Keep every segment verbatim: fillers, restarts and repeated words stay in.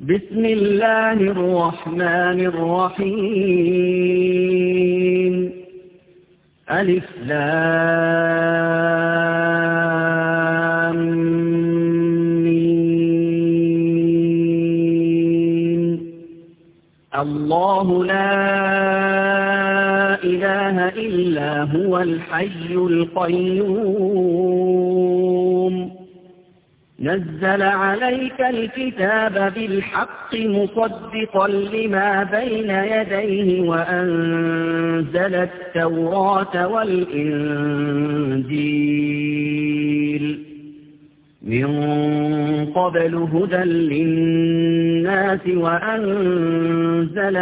بسم الله الرحمن الرحيم ألف لام ميم الله لا إله إلا هو الحي القيوم نزل عليك الكتاب بالحق مصدقا لما بين يديه وأنزل التوراة والإنجيل من قبل هدى للناس وأنزل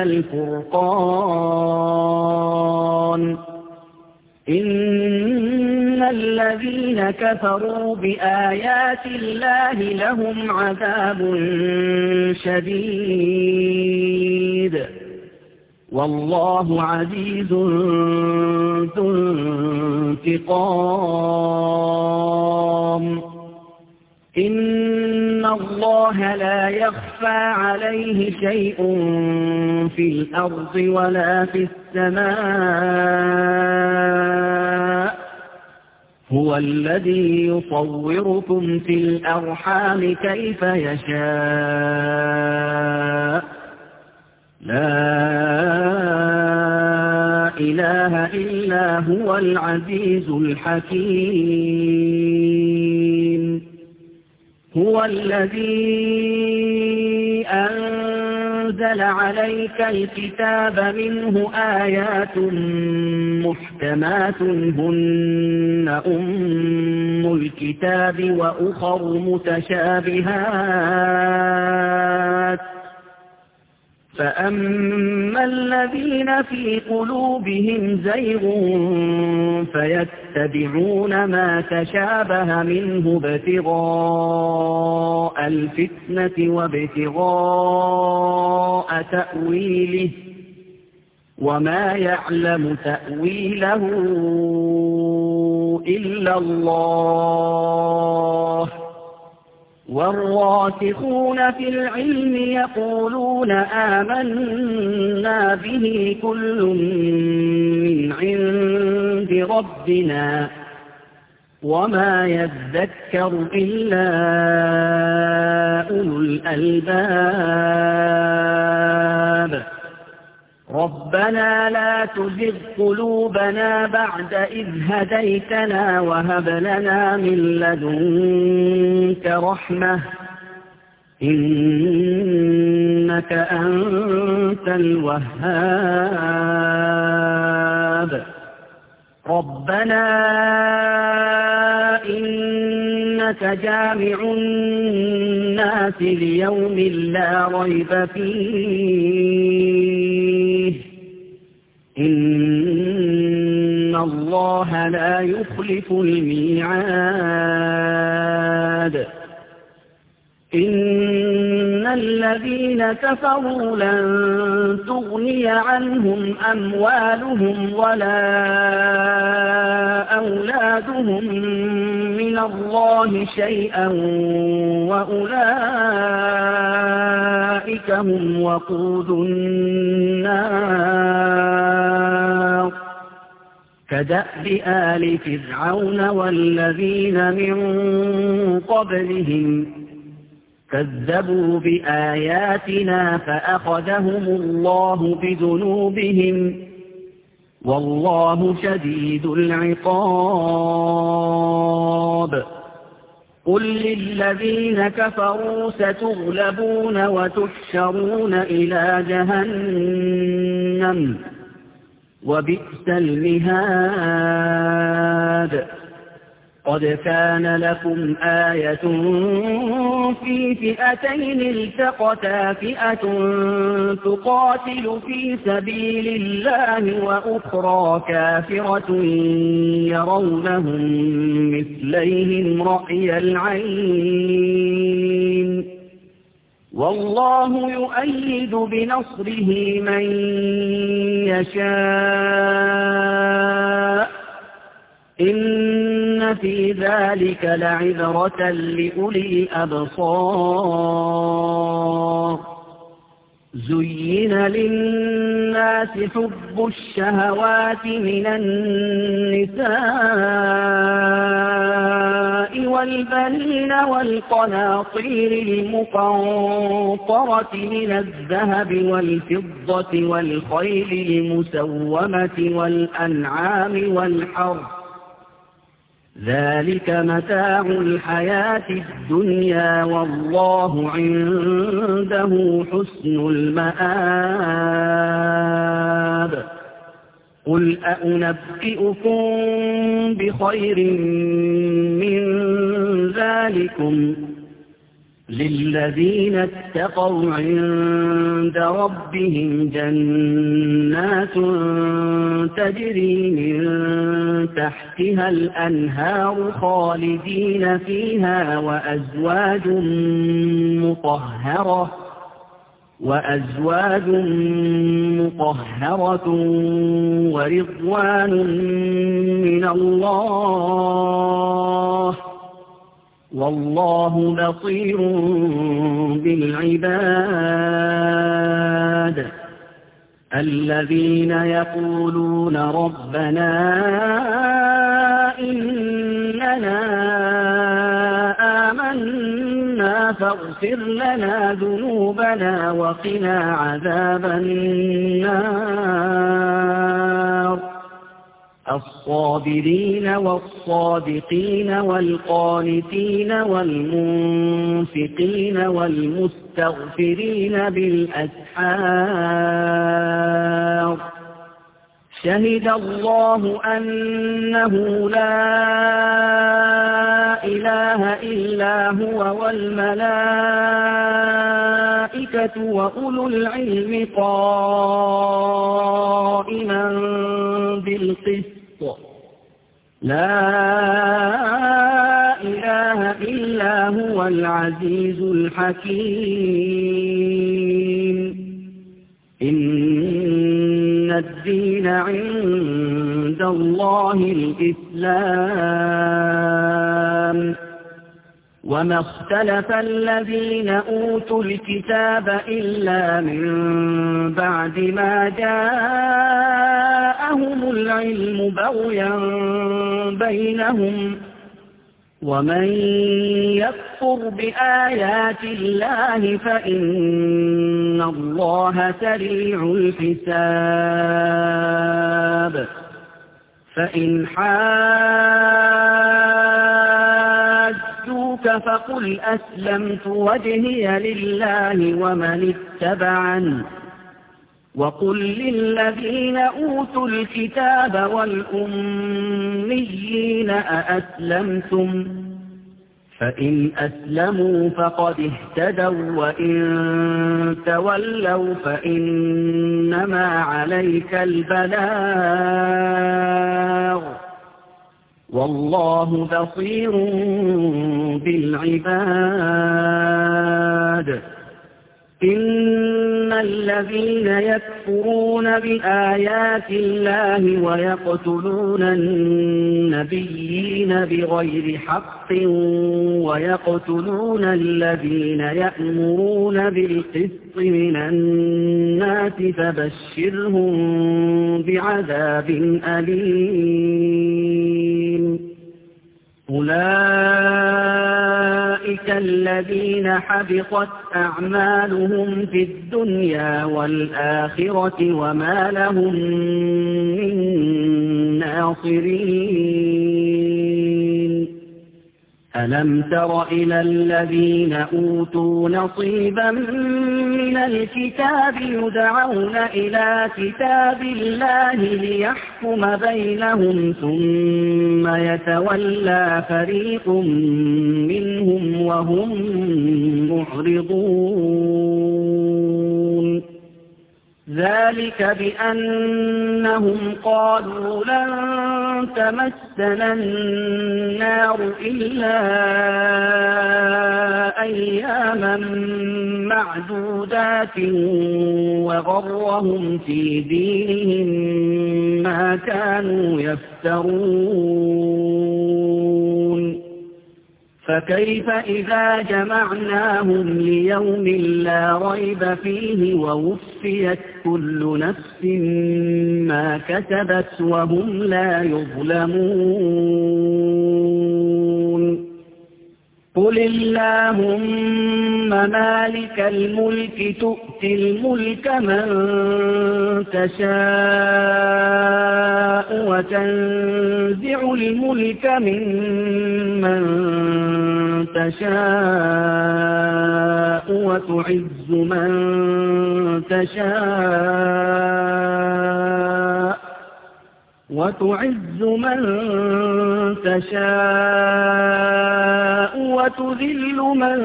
الفرقان إن الذين كفروا بآيات الله لهم عذاب شديد والله عزيز ذو انتقام إن الله لا يخفى عليه شيء في الأرض ولا في السماء هو الذي يصوركم في الأرحام كيف يشاء لا إله إلا هو العزيز الحكيم هو الذي أنزل عليك الكتاب منه آيات محكمات هن أم الكتاب وأخر متشابهات فأما الذين في قلوبهم زيغ فيتبعون ما تشابه منه ابتغاء الفتنة وابتغاء تأويله وما يعلم تأويله إلا الله والراسخون في العلم يقولون آمنا به كل من عند ربنا وما يذكر إلا أولو الألباب ربنا لا تزغ قلوبنا بعد إذ هديتنا وهب لنا من لدنك رحمة إنك أنت الوهاب ربنا إنك جامع الناس ليوم لا ريب فيه إن الله لا يخلف الميعاد إن الذين كفروا لن تغني عنهم أموالهم ولا أولادهم من الله شيئا وأولئك هم وقود النار كدأب آل فرعون والذين من قبلهم كذبوا بآياتنا فأخذهم الله بذنوبهم والله شديد العقاب قل للذين كفروا ستغلبون وتحشرون إلى جهنم وبئس المهاد قد كان لكم آية في فئتين التقتا فئة تقاتل في سبيل الله وأخرى كافرة يرونهم مثليهم رأي العين والله يؤيد بنصره من يشاء إن في ذلك لعبرة لأولي الأبصار زين للناس حب الشهوات من النساء والبنين والقناطير المقنطرة من الذهب والفضة والخيل المسومة والأنعام والحرث ذلك متاع الحياة الدنيا والله عنده حسن المآب قل أأنبئكم بخير من ذلكم للذين اتقوا عند ربهم جنات تجري من تحتها الأنهار خالدين فيها وأزواج مطهرة وأزواج مطهرة ورضوان من الله والله بصير بالعباد الذين يقولون ربنا إننا آمنا فاغفر لنا ذنوبنا وقنا عذاب النار الصابرين والصادقين والقانتين والمنفقين والمستغفرين بالأسحار شهد الله أنه لا إله إلا هو والملائكة وأولو العلم قائما بالقسط لا إله إلا هو العزيز الحكيم إن الدين عند الله الإسلام وما اختلف الذين أوتوا الكتاب إلا من بعد ما جاءهم العلم بغيا بينهم ومن يكفر بآيات الله فإن الله سريع الحساب فإن حاجوك فقل أسلمت وجهي لله ومن اتبعني وقل للذين أوتوا الكتاب والأميين أأسلمتم فإن أسلموا فقد اهتدوا وإن تولوا فإنما عليك البلاغ والله بصير بالعباد إن الذين يكفرون بآيات الله ويقتلون النبيين بغير حق ويقتلون الذين يأمرون بالقسط من الناس فبشرهم بعذاب أليم أولئك الذين حبطت أعمالهم في الدنيا والآخرة وما لهم من ناصرين ألم تر إلى الذين أوتوا نصيبا من الكتاب يدعون إلى كتاب الله ليحكم بينهم ثم يتولى فريق منهم وهم معرضون ذلك بأنهم قالوا لن تمسنا النار إلا أياما معدودات وغرهم في دينهم ما كانوا يفترون فكيف إذا جمعناهم ليوم لا ريب فيه ووفيت كل نفس ما كسبت وهم لا يظلمون قل اللهم مالك الملك تؤتي الملك من تشاء وتنزع الملك ممن تشاء وتعز من تشاء وتعز من تشاء وتذل من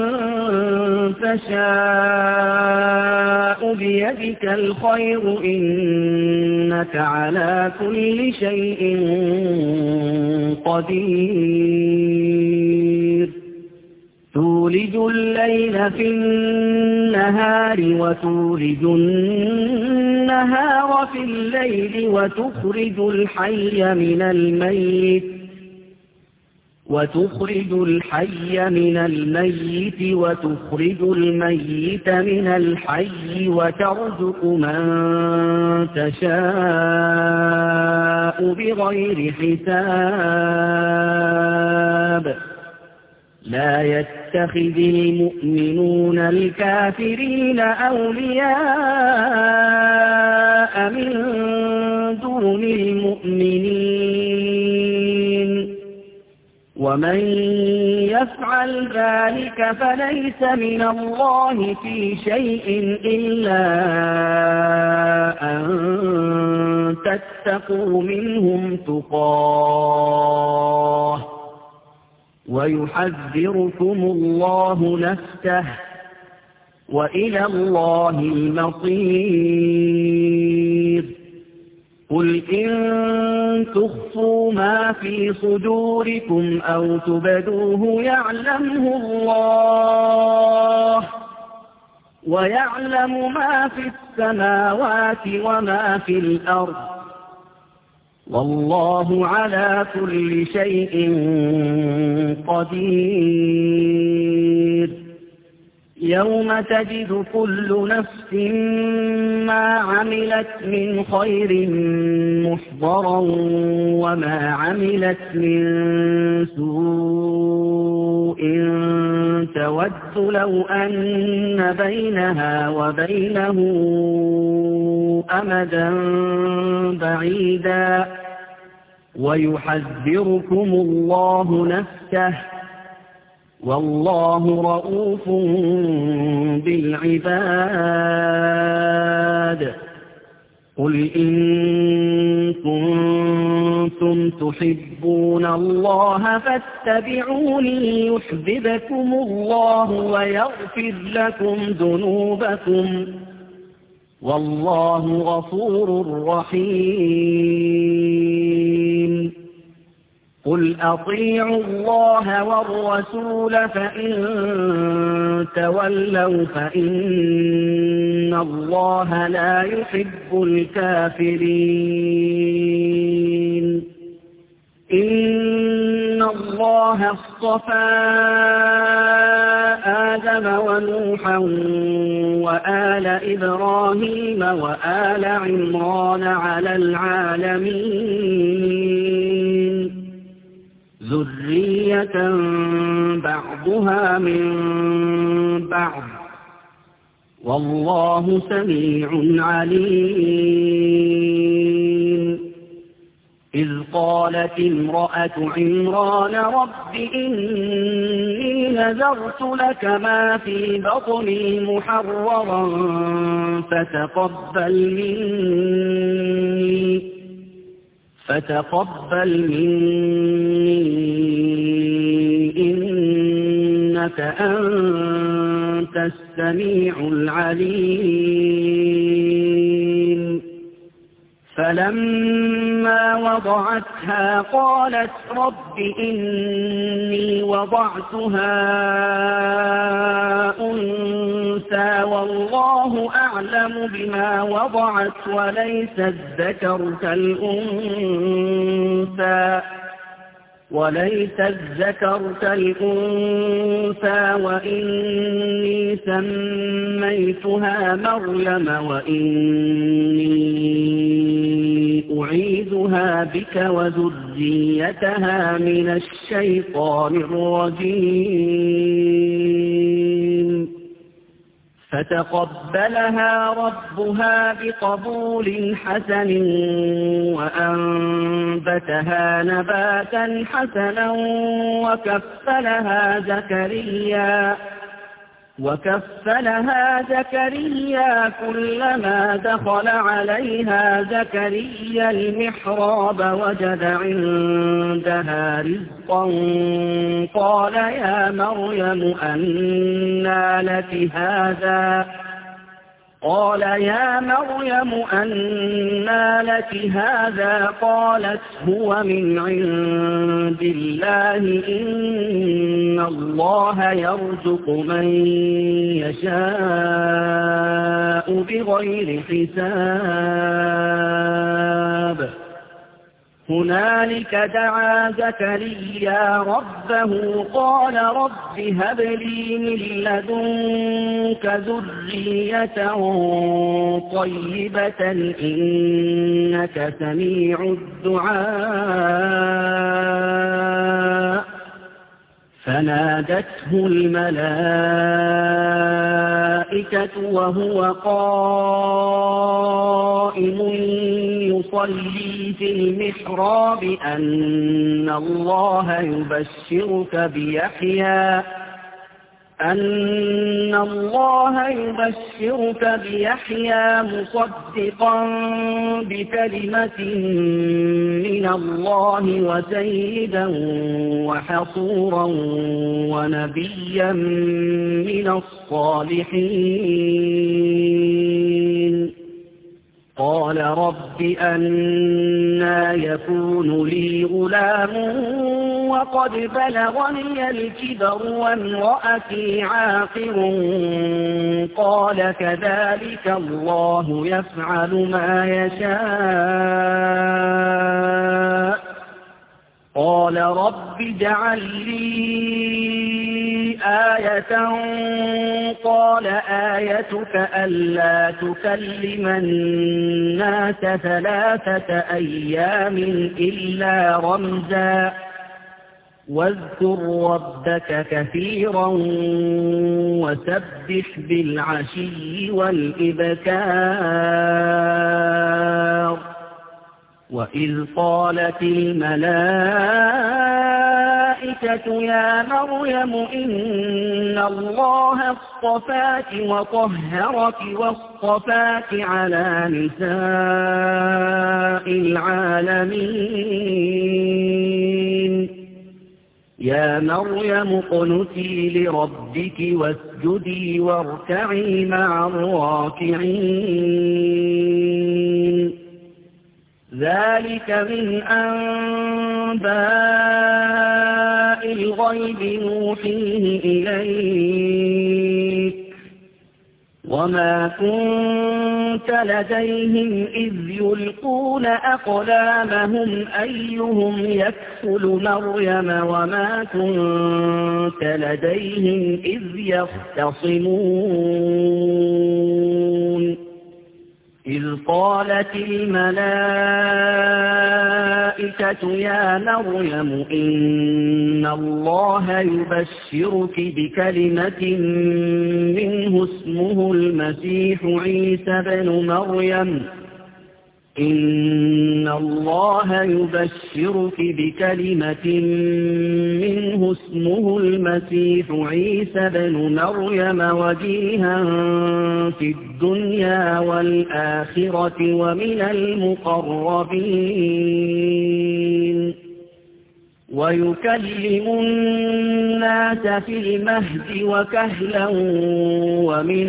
تشاء بيدك الخير إنك على كل شيء قدير تولج الليل في النهار وتولج النهار في الليل وتخرج الحي من الميت وتخرج الحي من الميت وتخرج الميت من الحي وترزق من تشاء بغير حساب لا يتخذ المؤمنون الكافرين أولياء من دون المؤمنين ومن يفعل ذلك فليس من الله في شيء إلا أن تتقوا منهم تقاه ويحذركم الله نفسه وإلى الله المصير قل إن تخفوا ما في صدوركم أو تبدوه يعلمه الله ويعلم ما في السماوات وما في الأرض والله على كل شيء قدير يوم تجد كل نفس ما عملت من خير محضرا وما عملت من سوء تود لو أن بينها وبينه أمدا بعيدا ويحذركم الله نفسه والله رؤوف بالعباد قل إن كنتم تحبون الله فاتبعوني يحببكم الله ويغفر لكم ذنوبكم والله غفور رحيم قل أطيعوا الله والرسول فإن تولوا فإن الله لا يحب الكافرين إن الله اصطفى آدم ونوحا وآل إبراهيم وآل عمران على العالمين ذرية بعضها من بعض والله سميع عليم إذ قالت امرأة عمران رب إني نذرت لك ما في بطني محررا فتقبل مني فتقبل مني إنك أنت السميع العليم فلما وضعتها قالت رب إني وضعتها أنثى والله أعلم بما وضعت وليس الذكر كالأنثى وليس الذكر كالأنثى وإني سميتها مريم وإني أعيذها بك وذريتها من الشيطان الرجيم فتقبلها ربها بقبول حسن وأنبتها نباتا حسنا وكفلها زكريا وكفلها زكريا كلما دخل عليها زكريا المحراب وجد عندها رزقا قال يا مريم أنى لك هذا قال يا مريم أنى لك هذا قالت هو من عند الله إن الله يرزق من يشاء بغير حساب هنالك دعا زكريا ربه قال رب هب لي من لدنك ذرية طيبة إنك سميع الدعاء فنادته الملائكة وهو قائم يصلي في المحراب أن الله يبشرك بيحيى أن الله يبشرك بيحيى مصدقا بكلمة من الله وسيدا وحصورا ونبيا من الصالحين قال رب أنى يكون لي غلام وقد بلغني الكبر وامرأتي عاقر قال كذلك الله يفعل ما يشاء قال رب اجعل لي آية قال آيتك ألا تكلم الناس ثلاثة أيام إلا رمزا واذكر ربك كثيرا وسبح بالعشي والإبكار وإذ قالت الملائكة يا مريم إن الله اصطفاك وطهرك واصطفاك على نساء العالمين يا مريم اقنتي لربك واسجدي واركعي مع الراكعين ذلك من أنباء الغيب نوحيه إليك وما كنت لديهم إذ يلقون أقلامهم أيهم يكفل مريم وما كنت لديهم إذ يختصمون إذ قالت الملائكة يا مريم إن الله يبشرك بكلمة منه اسمه المسيح عيسى بن مريم إن الله يبشرك بكلمة منه اسمه المسيح عيسى بن مريم وجيها في الدنيا والآخرة ومن المقربين ويكلم الناس في المهد وكهلا ومن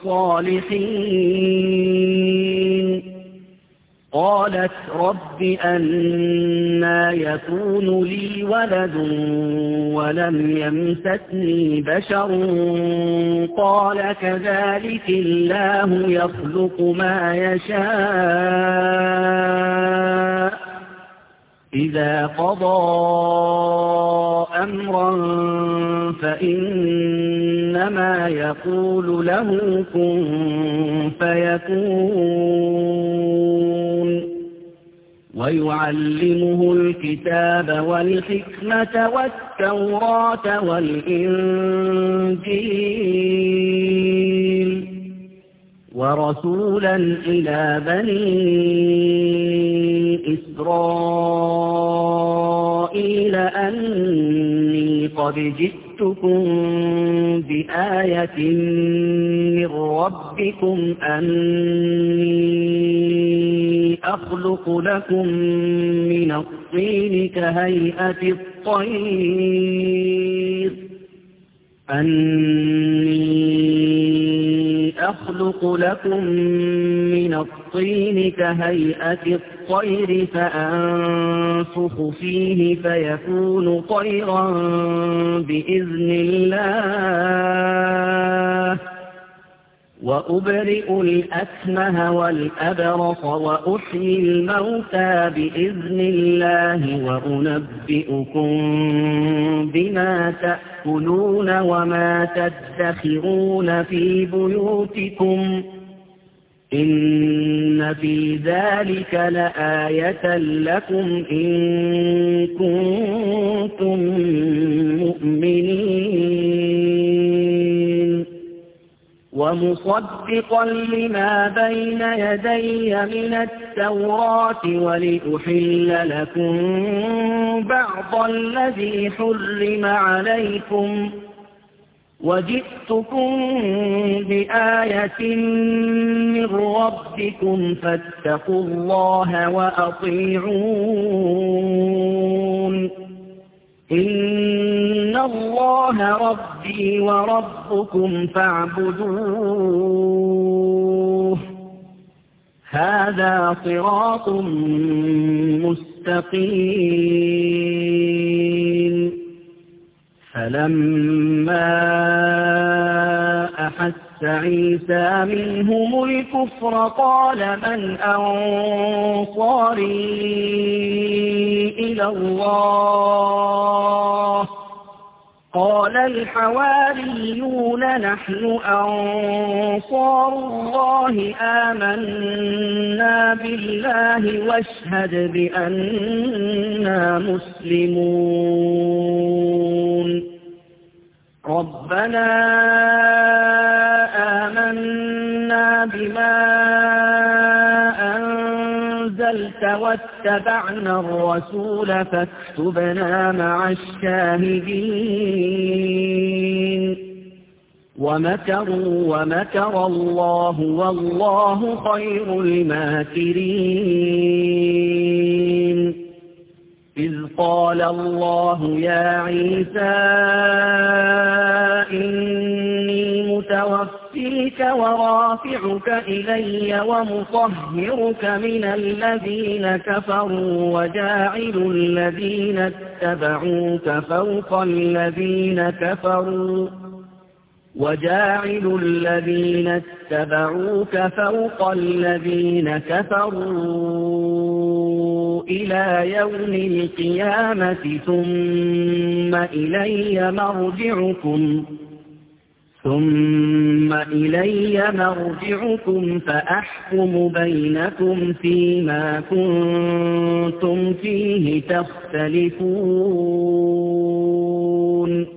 الصالحين قالت رب أنى يكون لي ولد ولم يمسسني بشر قال كذلك الله يخلق ما يشاء إذا قضى أمرا فإنما يقول له كن فيكون ويعلمه الكتاب والحكمة والتوراة والإنجيل ورسولا إلى بني إسرائيل أني قد جئتكم بآية من ربكم أني أخلق لكم من الطين كهيئة الطير أني أخلق لكم من الطين كهيئة الطير فأنفخ فيه فيكون طيرا بإذن الله وأبرئ الأكمه والأبرص وأحيي الموتى بإذن الله وأنبئكم بما تأكلون وما تدخرون في بيوتكم إن في ذلك لآية لكم إن كنتم مؤمنين ومصدقا لما بين يدي من التوراة ولأحل لكم بعض الذي حرم عليكم وجئتكم بآية من ربكم فاتقوا الله وأطيعون إن الله ربي وربكم فاعبدوه هذا صراط مستقيم فلما أحس عيسى منهم الكفر قال من أنصاري إلى الله قال الحواريون نحن أنصار الله آمنا بالله واشهد بأننا مسلمون ربنا آمنا بما أنزلت واتبعنا الرسول فاكتبنا مع الشاهدين ومكروا ومكر الله والله خير الماكرين إذ قال الله يا عيسى إني متوفيك ورافعك إلي ومطهرك من الذين كفروا وجاعل الذين اتبعوك فوق الذين كفروا وجاعل الذين اتبعوك فوق الذين كفروا إلى يوم القيامة ثم إلي مرجعكم ثم إلي مرجعكم فأحكم بينكم فيما كنتم فيه تختلفون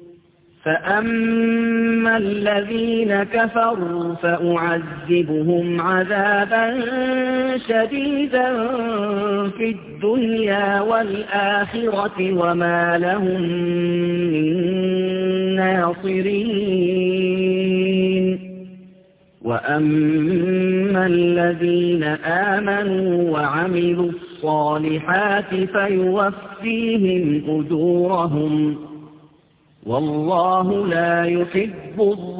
فأما الذين كفروا فأعذبهم عذابا شديدا في الدنيا والآخرة وما لهم من ناصرين وأما الذين آمنوا وعملوا الصالحات فيوفيهم أجورهم والله لا يحب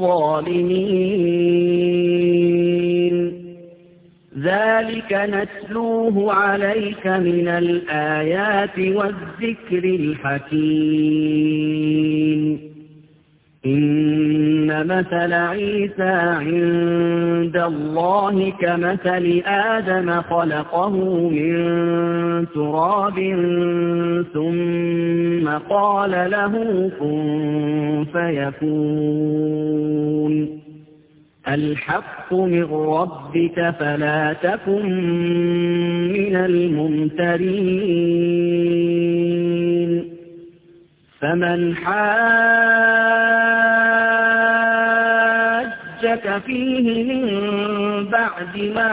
الظالمين ذلك نتلوه عليك من الآيات والذكر الحكيم إن مثل عيسى عند الله كمثل آدم خلقه من تراب ثم قال له كن فيكون الحق من ربك فلا تكن من الممترين فمن حاجك فيه من بعد ما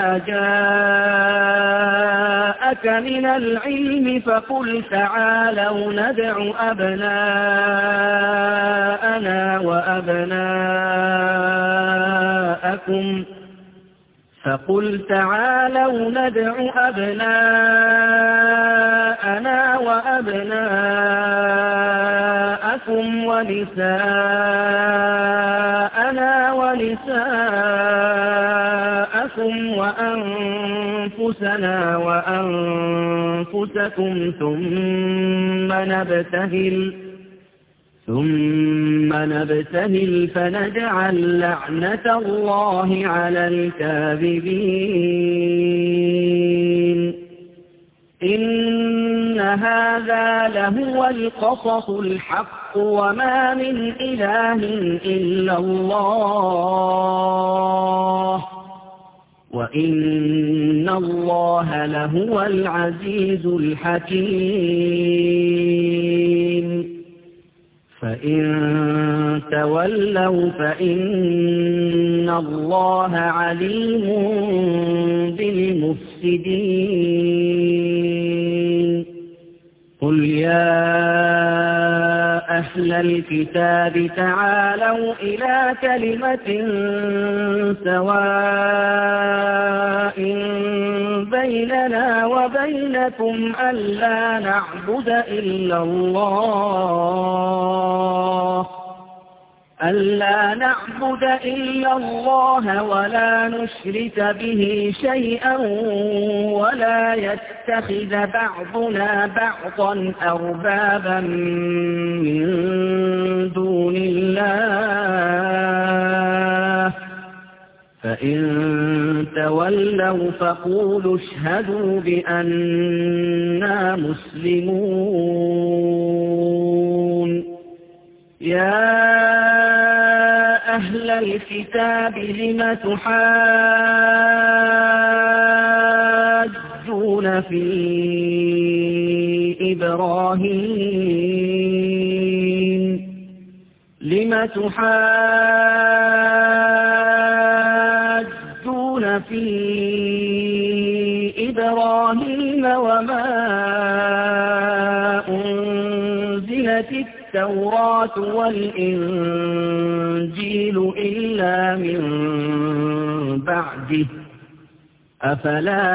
جاءك من العلم فقل تعالوا ندع أبناءنا وأبناءكم فقل تعالوا ندع أبناءنا وأبناءكم ونساءنا ونساءكم وأنفسنا وأنفسكم ثم نبتهل ثم نبتهل فنجعل لعنة الله على الكاذبين إن هذا لهو القصص الحق وما من إله إلا الله وإن الله لهو العزيز الحكيم فإن تولوا فإن الله عليم بالمفسدين قل يا أهل الكتاب تعالوا إلى كلمة سواء بيننا وبينكم ألا نعبد إلا الله ألا نعبد إلا الله ولا نشرك به شيئا ولا يتخذ بعضنا بعضا أربابا من دون الله فإن تولوا فقولوا اشهدوا بأننا مسلمون يا أهل الكتاب لم تحاجون في إبراهيم لم تحاجون في إبراهيم وما أنزلت التوراة والإنجيل إلا من بعده أفلا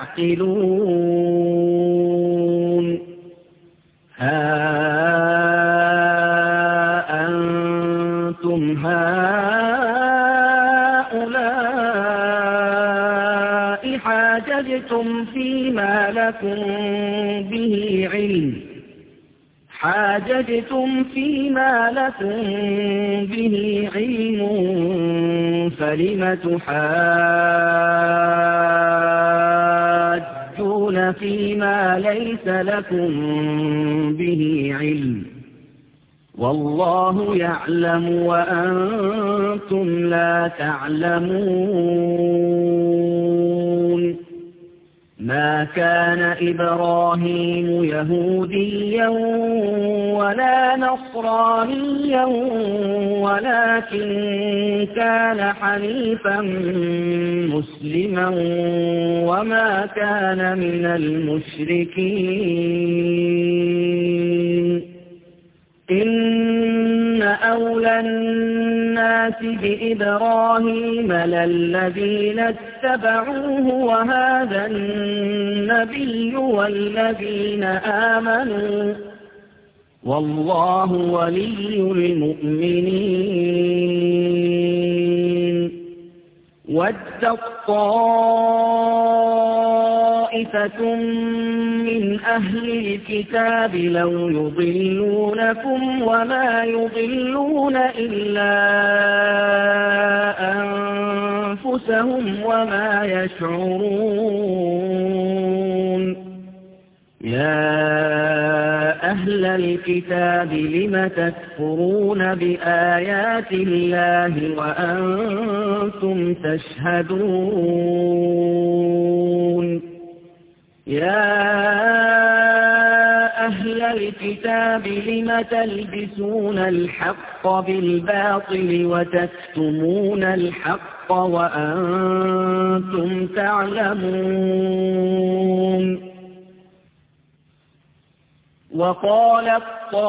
تعقلون ها أنتم هؤلاء حاججتم فيما لكم به علم حاججتم فيما لكم به علم فلم تحاجون فيما ليس لكم به علم والله يعلم وأنتم لا تعلمون ما كان إبراهيم يهوديا ولا نصرانيا ولكن كان حنيفا مسلما وما كان من المشركين إن أولى الناس بإبراهيم للذين اتبعوه وهذا النبي والذين آمنوا والله ولي المؤمنين ودت طائفة طائفة من أهل الكتاب لو يضلونكم وما يضلون إلا أنفسهم وما يشعرون يا أهل الكتاب لم تكفرون بآيات الله وأنتم تشهدون يا أهل الكتاب لم تلبسون الحق بالباطل وتكتمون الحق وأنتم تعلمون وقالت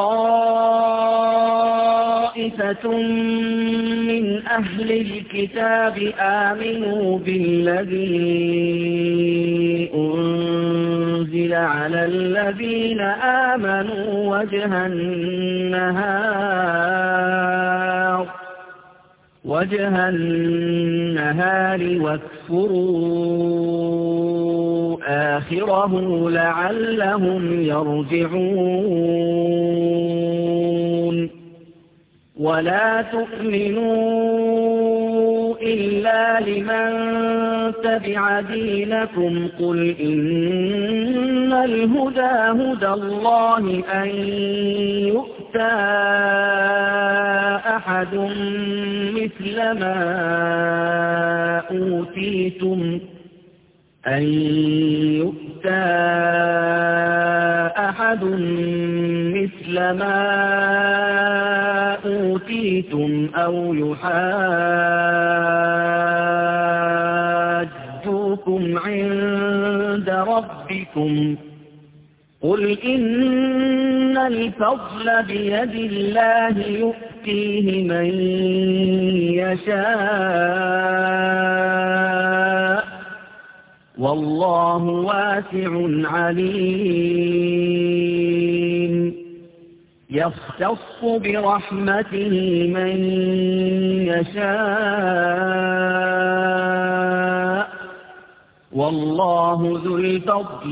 طائفة من أهل الكتاب آمنوا بالذي أنزل على الذين آمنوا وجه النهار وجه النهار واكفروا آخره لعلهم يرجعون ولا تؤمنوا إلا لمن تبع دينكم قل إن الهدى هدى الله أن يؤتى أحد مثل ما أوتيتم أن يؤتى أحد مثل ما أوتيتم أو يحاجوكم عند ربكم قل إن الفضل بيد الله يؤتيه من يشاء والله واسع عليم يختص برحمته من يشاء والله ذو الفضل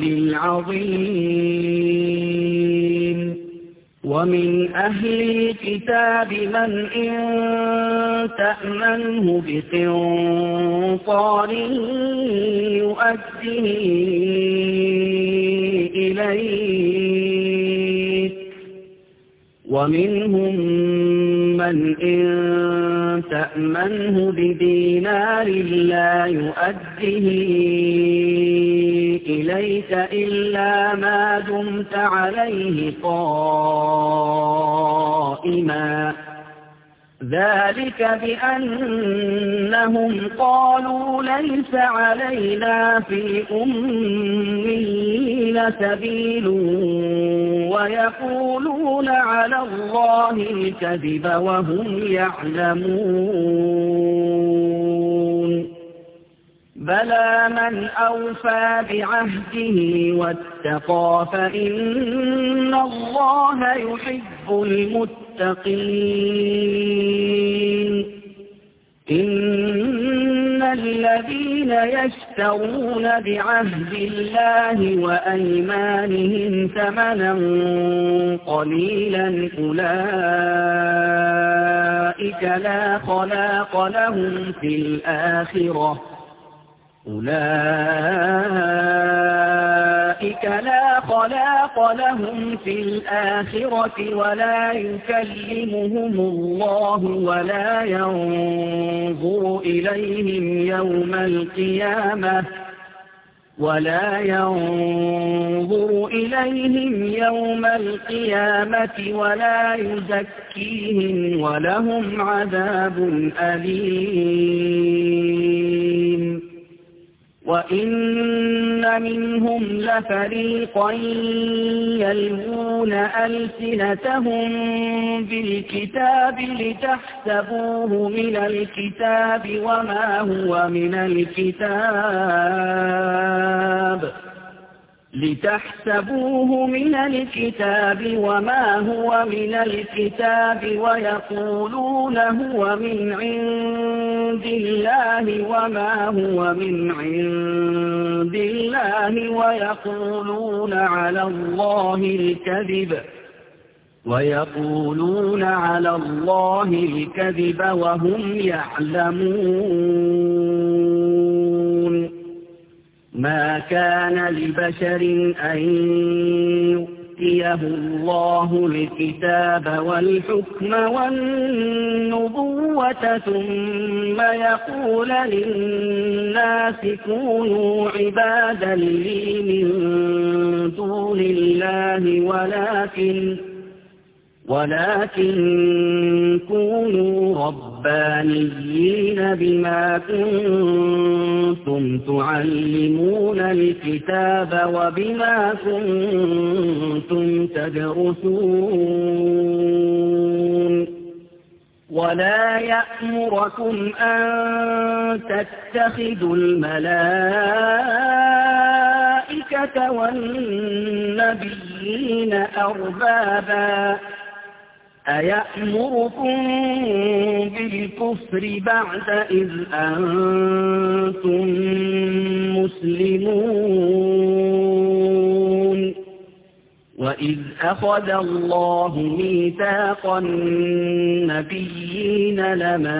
العظيم ومن أهل الكتاب من إن تأمنه بقنطار يؤديه إليك ومنهم من إن تأمنه بدينار لا يؤديه إليك إلا ما دمت عليه قائما ذلك بأنهم قالوا ليس علينا في الأميين سبيل ويقولون على الله الكذب وهم يعلمون بلى من أوفى بعهده واتقى فإن الله يحب المتقين إن الذين يشترون بعهد الله وأيمانهم ثمنا قليلا أولئك لا خلاق لهم في الآخرة أولئك لا خلاق لهم في الآخرة ولا يكلمهم الله ولا ينظر إليهم يوم القيامة ولا ينظر إليهم يوم القيامة ولا يزكيهم ولهم عذاب أليم وإن منهم لفريقا يلوون ألسنتهم بالكتاب لتحسبوه من الكتاب وما هو من الكتاب لتحسبوه من الكتاب وما هو من الكتاب ويقولون هو من عند الله وما هو من عند الله ويقولون على الله الكذب ويقولون على الله الكذب وهم يعلمون. ما كان لبشر أن يؤتيه الله الكتاب والحكم والنبوة ثم يقول للناس كونوا عبادا لي من دون الله ولكن ولكن كونوا ربانيين بما كنتم تعلمون الكتاب وبما كنتم تدرسون. ولا يأمركم أن تتخذوا الملائكة والنبيين أربابا أيأمركم بالكفر بعد إذ أنتم مسلمون. وإذ أخذ الله ميثاق النبيين لما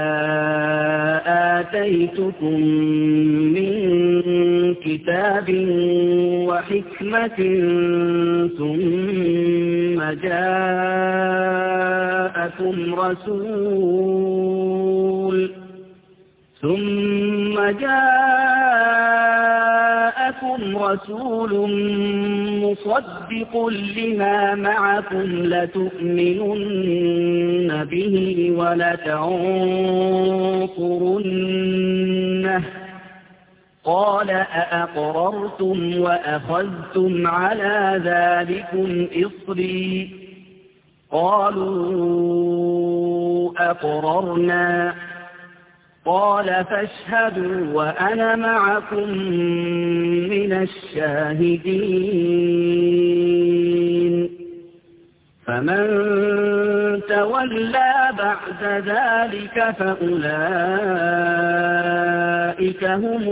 آتيتكم من كتاب وحكمة ثم جاءكم رسول ثم جاءكم رسول مصدق لما معكم لتؤمنن به ولتنصرنه قال أأقررتم وأخذتم على ذلكم إصري قالوا أقررنا قال فاشهدوا وأنا معكم من الشاهدين. فمن تولى بعد ذلك فأولئك هم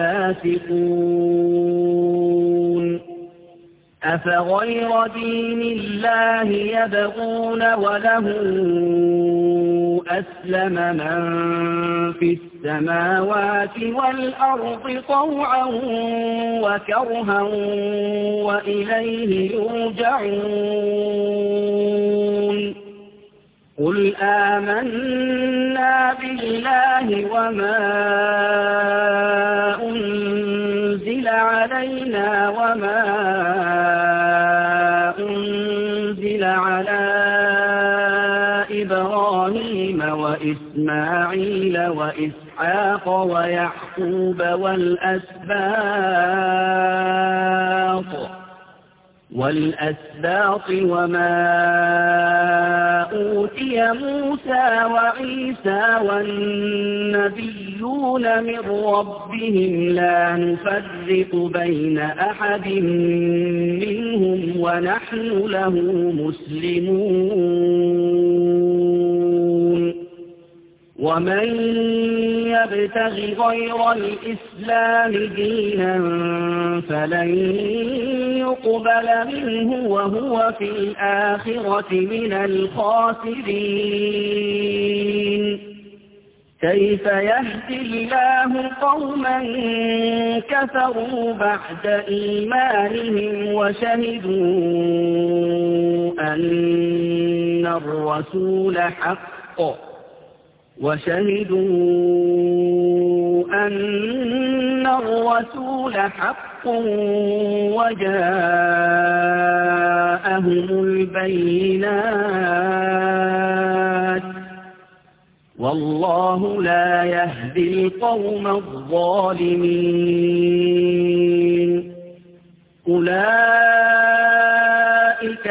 الفاسقون. أفغير دين الله يبغون وله أسلم من في السماوات والأرض طوعا وكرها وإليه يرجعون. قل آمنا بالله وما أنزل علينا وما أنزل على إبراهيم وإسماعيل وإسحاق ويعقوب والأسباط والأسباط وما أوتي موسى وعيسى والنبيون من ربهم لا نفرق بين أحد منهم ونحن له مسلمون. ومن يبتغ غير الإسلام دينا فلن يقبل منه وهو في الآخرة من الخاسرين. كيف يهدي الله قوما كفروا بعد إيمانهم وشهدوا أن الرسول حق وشهدوا أن الرسول حق وجاءهم البينات والله لا يهدي القوم الظالمين. أولئك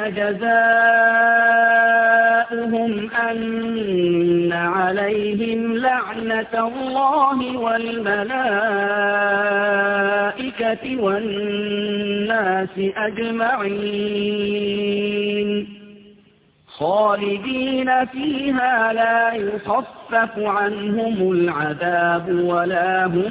جزاؤهم أن عليهم لعنة الله والملائكة الجنة والناس أجمعين خالدين فيها لا يخفف عنهم العذاب ولا هم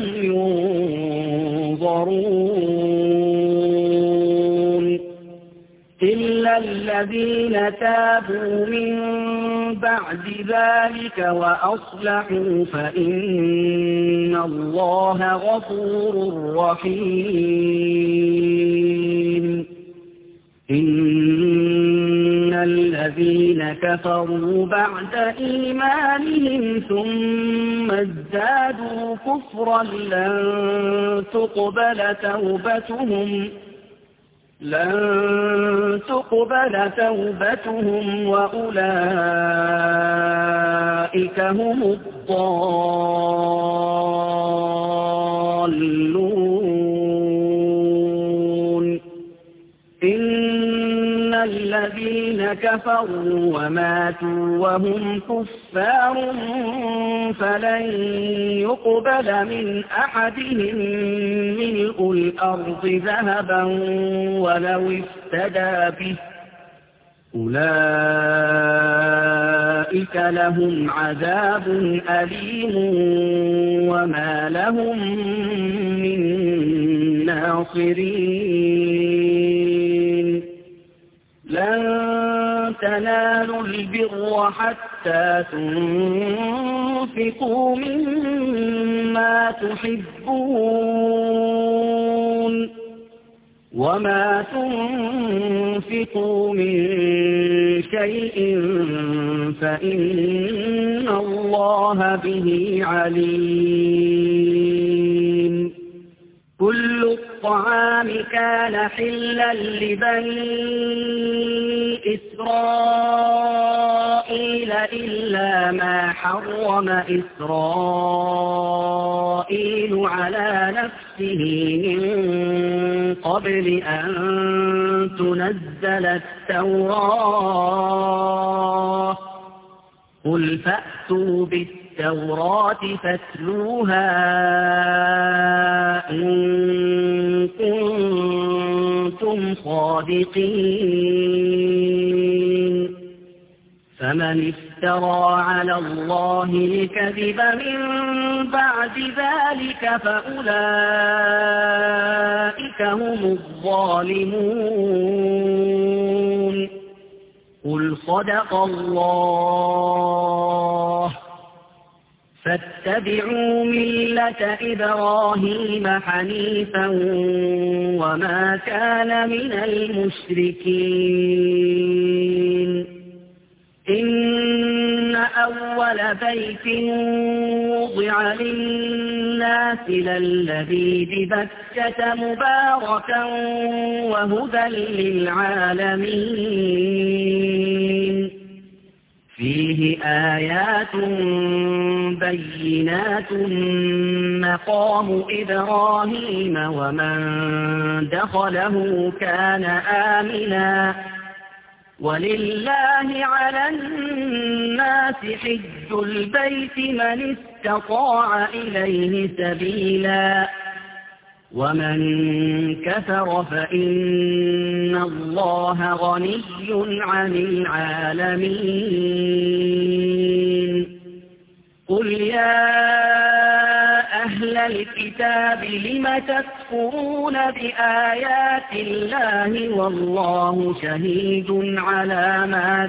ينظرون إلا الذين تابوا من بعد ذلك وأصلحوا فإن الله غفور رحيم إن الذين كفروا بعد إيمانهم ثم ازدادوا كفرا لن تقبل توبتهم لن تقبل توبتهم وأولئك هم الضالون إن الذين كفروا وماتوا وهم كفار فلن يقبل من أحدهم ملء الأرض ذهبا ولو افتدى به أولئك لهم عذاب أليم وما لهم من ناصرين لن تنالوا البر حتى تنفقوا مما تحبون وما تنفقوا من شيء فإن الله به عليم كل الطعام كان حلا لبني إسرائيل إلا ما حرم إسرائيل على نفسه من قبل أن تنزل التوراة قل فأتوا بالتوراة فاتلوها إن كنتم صادقين فمن افترى على الله الكذب من بعد ذلك فأولئك هم الظالمون قل صدق الله فاتبعوا ملة إبراهيم حنيفا وما كان من المشركين إن أول بيت وضع للناس للذي ببكة مباركا وهدى للعالمين فيه آيات بينات مقام إبراهيم ومن دخله كان آمنا ولله على الناس حج البيت من استطاع إليه سبيلا ومن كفر فإن الله غني عن العالمين قل يا أهل الكتاب لم تكفرون بآيات الله والله شهيد على ما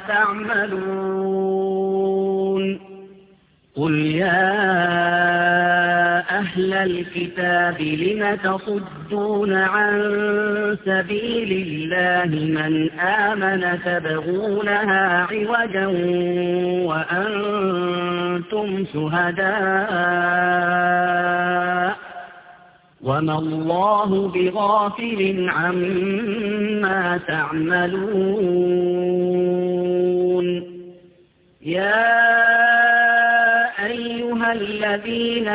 تعملون قل يا أهل الكتاب لم تصدون عن سبيل الله من آمن تبغونها عوجا وأنتم شهداء وما الله بغافل عما تعملون يا أيها الذين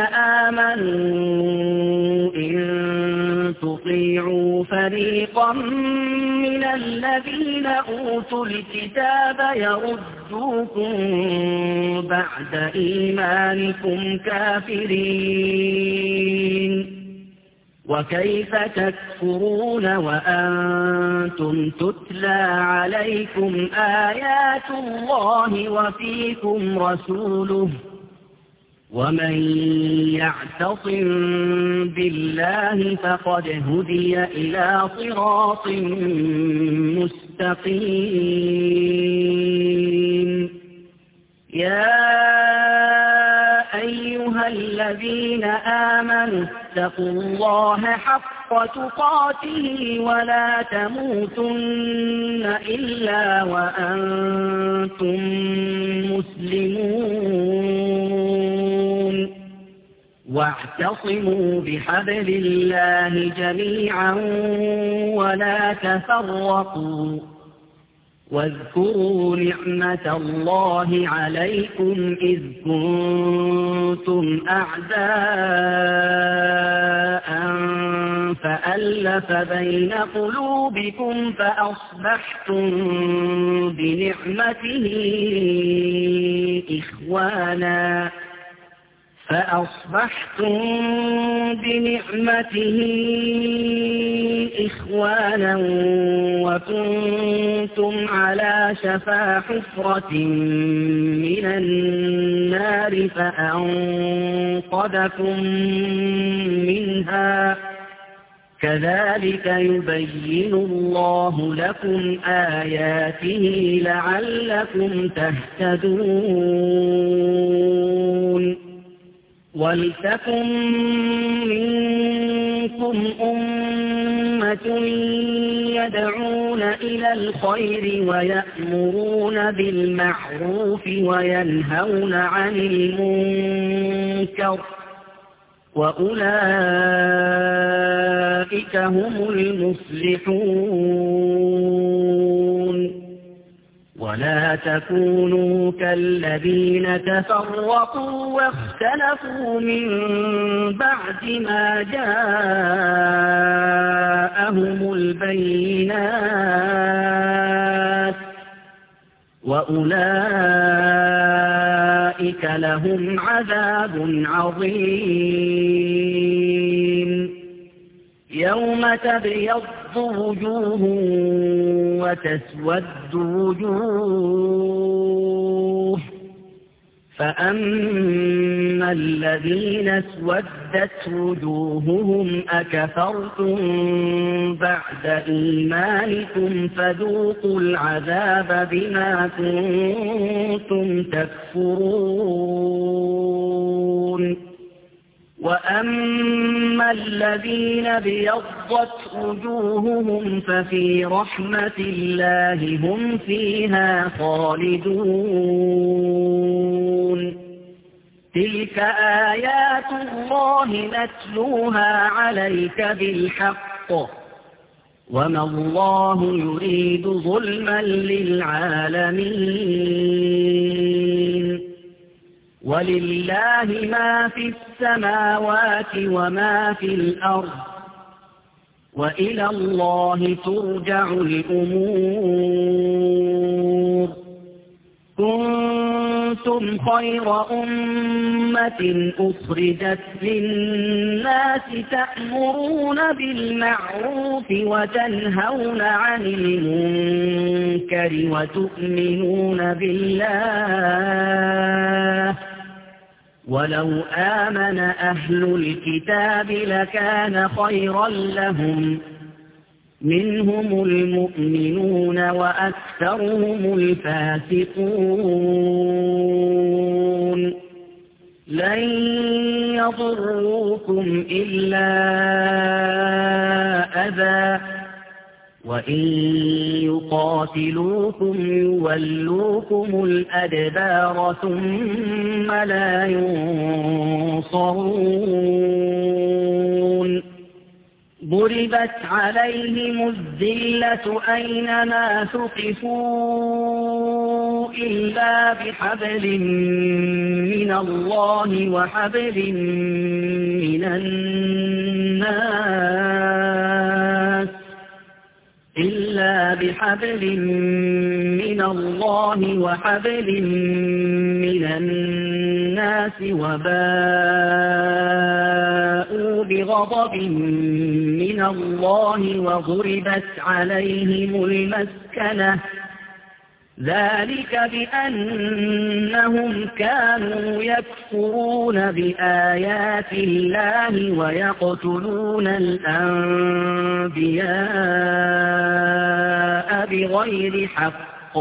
آمنوا إن تطيعوا فريقا من الذين أوتوا الكتاب يردوكم بعد إيمانكم كافرين وكيف تكفرون وأنتم تتلى عليكم آيات الله وفيكم رسوله ومن يعتصم بالله فقد هدي إلى صراط مستقيم. يا أيها الذين آمنوا اتقوا الله حق تقاته ولا تموتن إلا وأنتم مسلمون واعتصموا بحبل الله جميعا ولا تفرقوا واذكروا نعمة الله عليكم إذ كنتم أعداء فألف بين قلوبكم فأصبحتم بنعمته إخوانا فأصبحتم بنعمته إخوانا وكنتم على شفا حفرة من النار فأنقذكم منها كذلك يبين الله لكم آياته لعلكم تهتدون. ولتكن منكم أمة يدعون إلى الخير ويأمرون بالمعروف وينهون عن المنكر وأولئك هم المفلحون. ولا تكونوا كالذين تفرقوا واختلفوا من بعد ما جاءهم البينات وأولئك لهم عذاب عظيم. يوم تبيض وجوه وتسود وجوه فأما الذين اسودت وجوههم أكفرتم بعد إيمانكم فذوقوا العذاب بما كنتم تكفرون. وأما الذين ابيضت وجوههم ففي رحمة الله هم فيها خالدون. تلك آيات الله نتلوها عليك بالحق وما الله يريد ظلما للعالمين. ولله ما في السماوات وما في الأرض وإلى الله ترجع الأمور. كنتم خير أمة أخرجت للناس تأمرون بالمعروف وتنهون عن المنكر وتؤمنون بالله ولو آمن أهل الكتاب لكان خيرا لهم منهم المؤمنون وأكثرهم الفاسقون. لن يضروكم إلا أذى وإن يقاتلوكم يولوكم الأدبار ثم لا ينصرون. ضربت عليهم الذلة أينما ثقفوا إلا بحبل من الله وحبل من الناس إلا بحبل من الله وحبل من الناس وباءوا بغضب من الله وضربت عليهم المسكنة ذلك بأنهم كانوا يكفرون بآيات الله ويقتلون الأنبياء بغير حق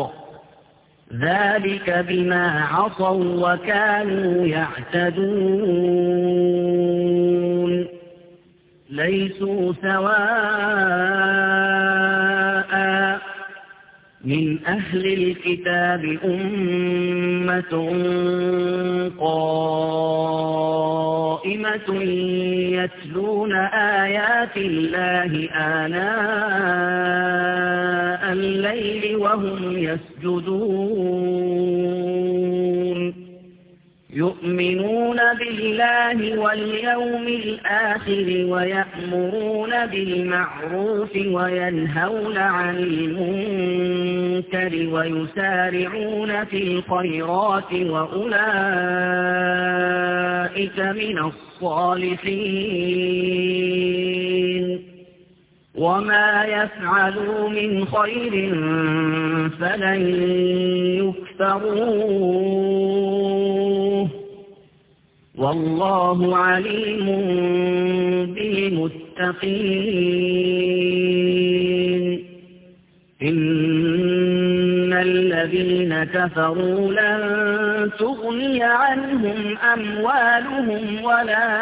ذلك بما عصوا وكانوا يعتدون ليسوا سواء من أهل الكتاب أمة قائمة يتلون آيات الله آناء الليل وهم يسجدون يؤمنون بالله واليوم الآخر ويأمرون بالمعروف وينهون عن المنكر ويسارعون في الخيرات وأولئك من الصالحين وما يفعلوا من خير فلن يكفروه والله عليم بالمتقين إن الذين كفروا لن تغني عنهم أموالهم ولا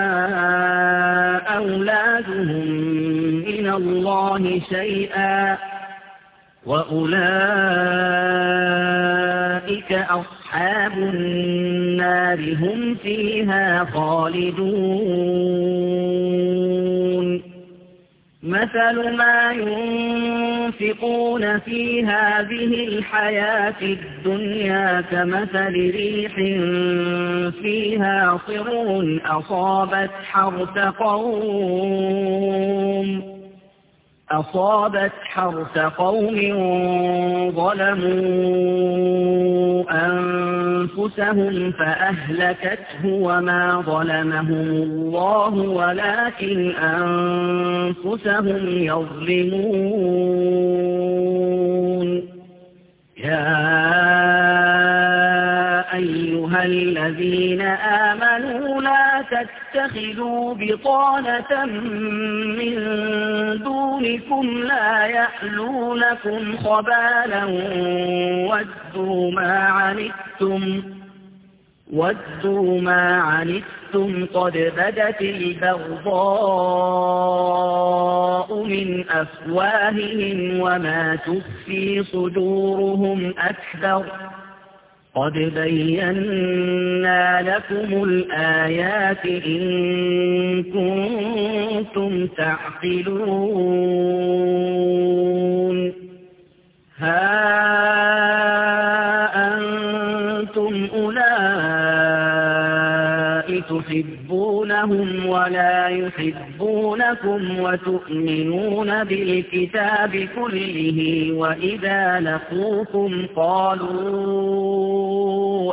أولادهم من الله شيئا وأولئك أصحاب النار هم فيها خالدون مثل ما ينفقون في هذه الحياة الدنيا كمثل ريح فيها صر أصابت حرث قوم أصابت حرث قوم ظلموا أنفسهم فأهلكته وما ظلمهم الله ولكن أنفسهم يظلمون يا أيها الذين آمنوا لا تتخذوا بطانة من دونكم لا يألونكم خبالا ودوا ما عنتم ودوا ما عنتم قد بدت البغضاء من أفواههم وما تخفي صدورهم أكبر قد بينا لكم الآيات إن كنتم تعقلون ها أنتم أولئك تحبونهم ولا يحبونكم وتؤمنون بالكتاب كله وإذا لقوكم قالوا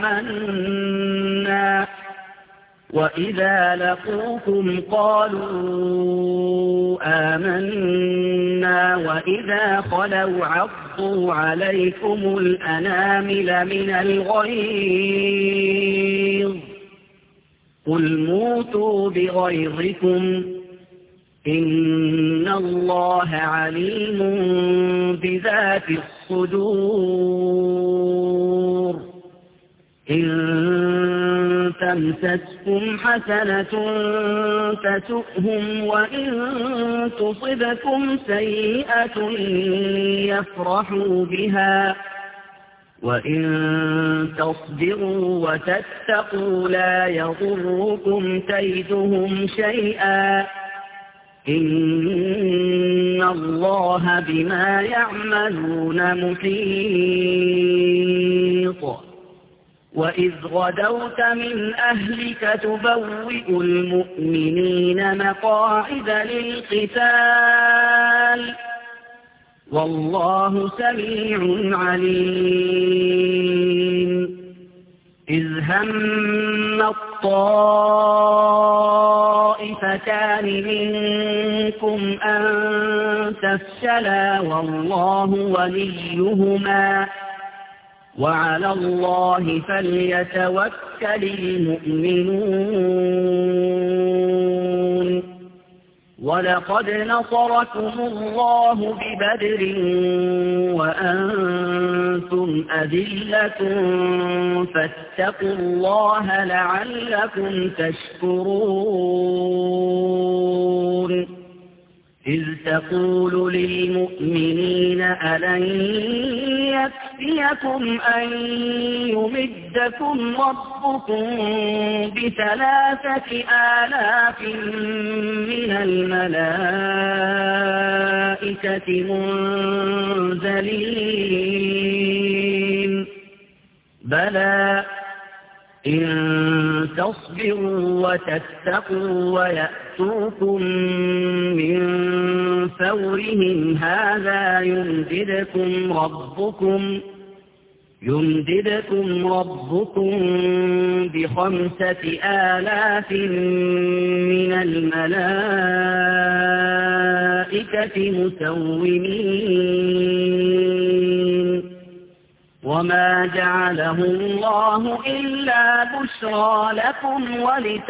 آمنا وإذا لقوكم قالوا آمنا وإذا خلوا عضوا عليكم الأنامل من الغيظ قل موتوا بغيظكم إن الله عليم بذات الصدور إن تمسسكم حسنة تسؤهم وإن تصبكم سيئة يفرحوا بها وإن تصبروا وتتقوا لا يضركم كيدهم شيئا إن الله بما يعملون محيط وإذ غدوت من أهلك تبوئ المؤمنين مقاعد للقتال والله سميع عليم. إذ هم الطائفتان منكم أن تفشلا والله وليهما وعلى الله فليتوكل المؤمنون. ولقد نصركم الله ببدر وأنتم أذلة فاتقوا الله لعلكم تشكرون. إذ تقول للمؤمنين ألن يكفيكم أن يمدكم ربكم بثلاثة آلاف من الملائكة منزلين بلى إن تصبروا وتتقوا ويأتوكم من فورهم هذا يمددكم ربكم يمددكم ربكم بخمسة آلاف من الملائكة مسومين. وما جعله الله إلا بشرى لكم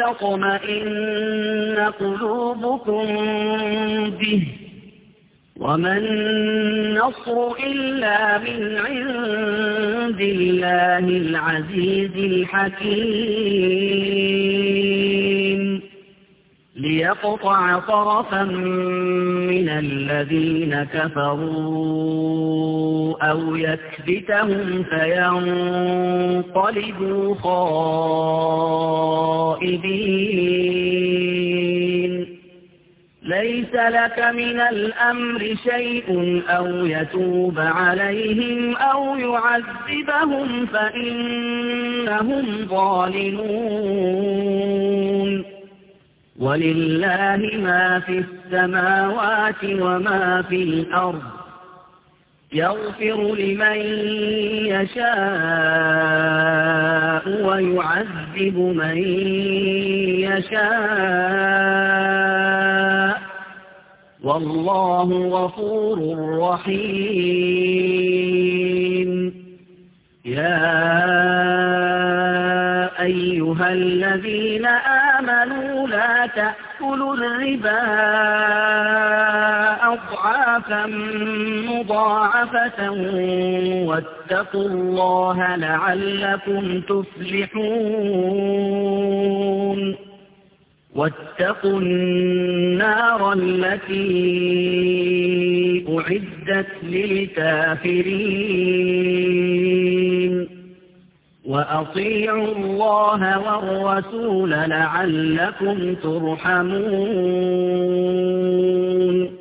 ولتطمئن قلوبكم به وما النصر إلا من عند الله العزيز الحكيم. ليقطع طرفا من الذين كفروا أو يكبتهم فينقلبوا خائبين. ليس لك من الأمر شيء أو يتوب عليهم أو يعذبهم فإنهم ظالمون. ولله ما في السماوات وما في الأرض يغفر لمن يشاء ويعذب من يشاء والله غفور رحيم. يا أيها الذين آمنوا لا تأكلوا الربا أضعافا مضاعفة واتقوا الله لعلكم تفلحون. واتقوا النار التي أعدت للكافرين. وأطيعوا الله والرسول لعلكم ترحمون.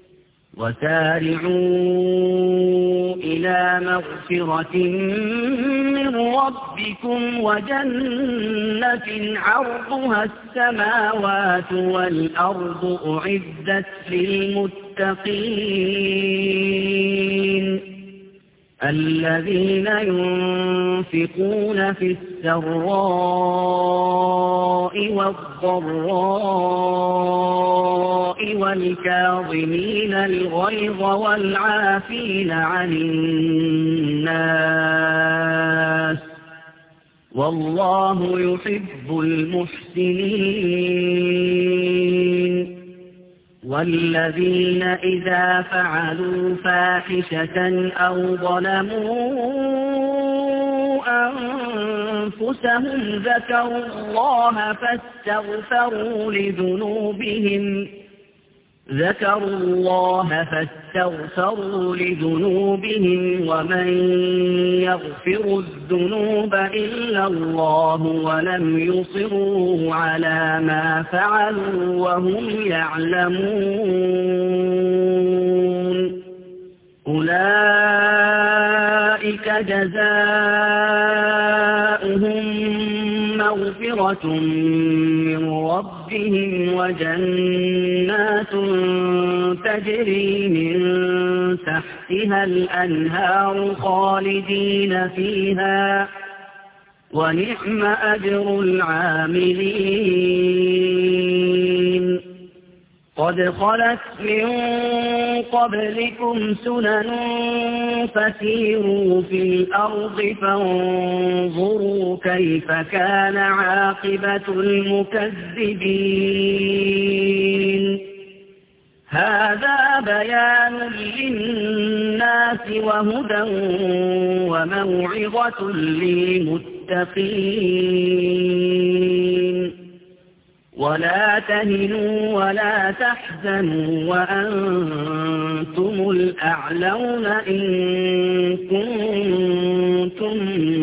وسارعوا إلى مغفرة من ربكم وجنة عرضها السماوات والأرض أعدت للمتقين الذين ينفقون في السراء والضراء والكاظمين الغيظ والعافين عن الناس والله يحب المحسنين. والذين إذا فعلوا فاحشة أو ظلموا أنفسهم ذكروا الله فاستغفروا لذنوبهم ذكروا الله فاستغفروا لذنوبهم ومن يغفر الذنوب إلا الله ولم يصروا على ما فعلوا وهم يعلمون. أولئك جزاؤهم مغفرة من ربهم وجنات تجري من تحتها الأنهار خالدين فيها ونعم أجر العاملين قد خلت من قبلكم سنن فسيروا في الأرض فانظروا كيف كان عاقبة المكذبين هذا بيان للناس وهدى وموعظة للمتقين ولا تهنوا ولا تحزنوا وأنتم الأعلون إن كنتم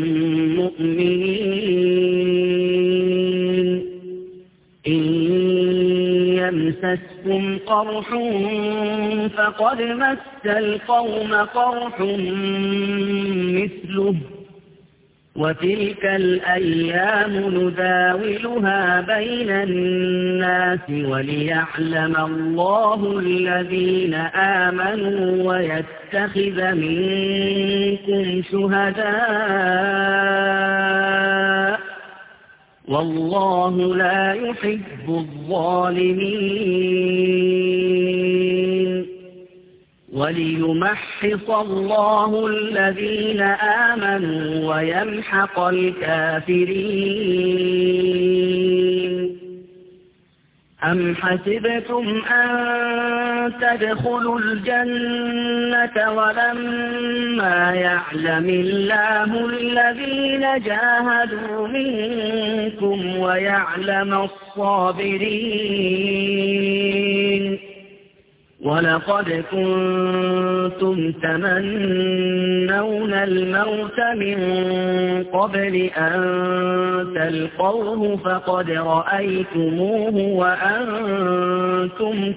مؤمنين إن يمسسكم قرح فقد مس القوم قرح مثله وتلك الأيام نداولها بين الناس وليعلم الله الذين آمنوا ويتخذ منكم شهداء والله لا يحب الظالمين وليمحص الله الذين آمنوا ويمحق الكافرين أم حسبتم أن تدخلوا الجنة ولما يعلم الله الذين جاهدوا منكم ويعلم الصابرين ولقد كنتم تمنون الموت من قبل أن تلقوه فقد رأيتموه وأنتم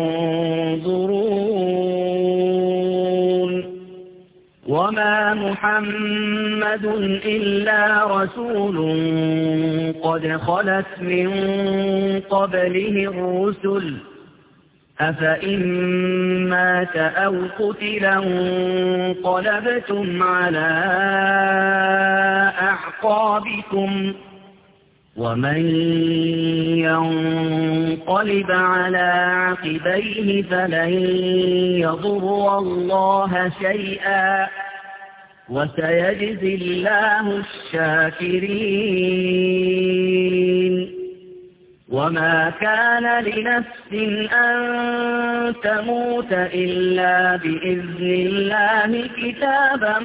تنظرون وما محمد إلا رسول قد خلت من قبله الرسل أفإن مات أو قتل انقلبتم على أعقابكم ومن ينقلب على عقبيه فلن يضر الله شيئا وسيجزي الله الشاكرين وما كان لنفس أن تموت إلا بإذن الله كتابا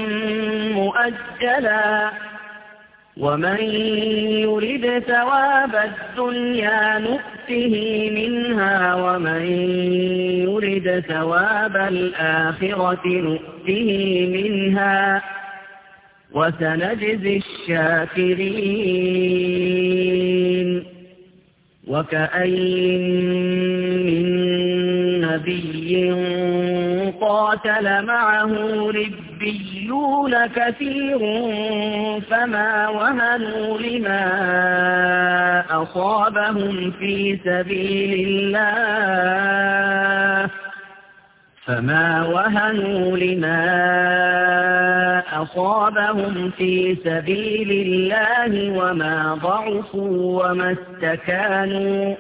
مؤجلا ومن يرد ثواب الدنيا نؤته منها ومن يرد ثواب الآخرة نؤته منها وسنجزي الشاكرين وكأين من نبي قاتل معه ربيون كثير فما وهنوا لما أصابهم في سبيل الله فما وهنوا لما أصابهم في سبيل الله وما ضعفوا وما استكانوا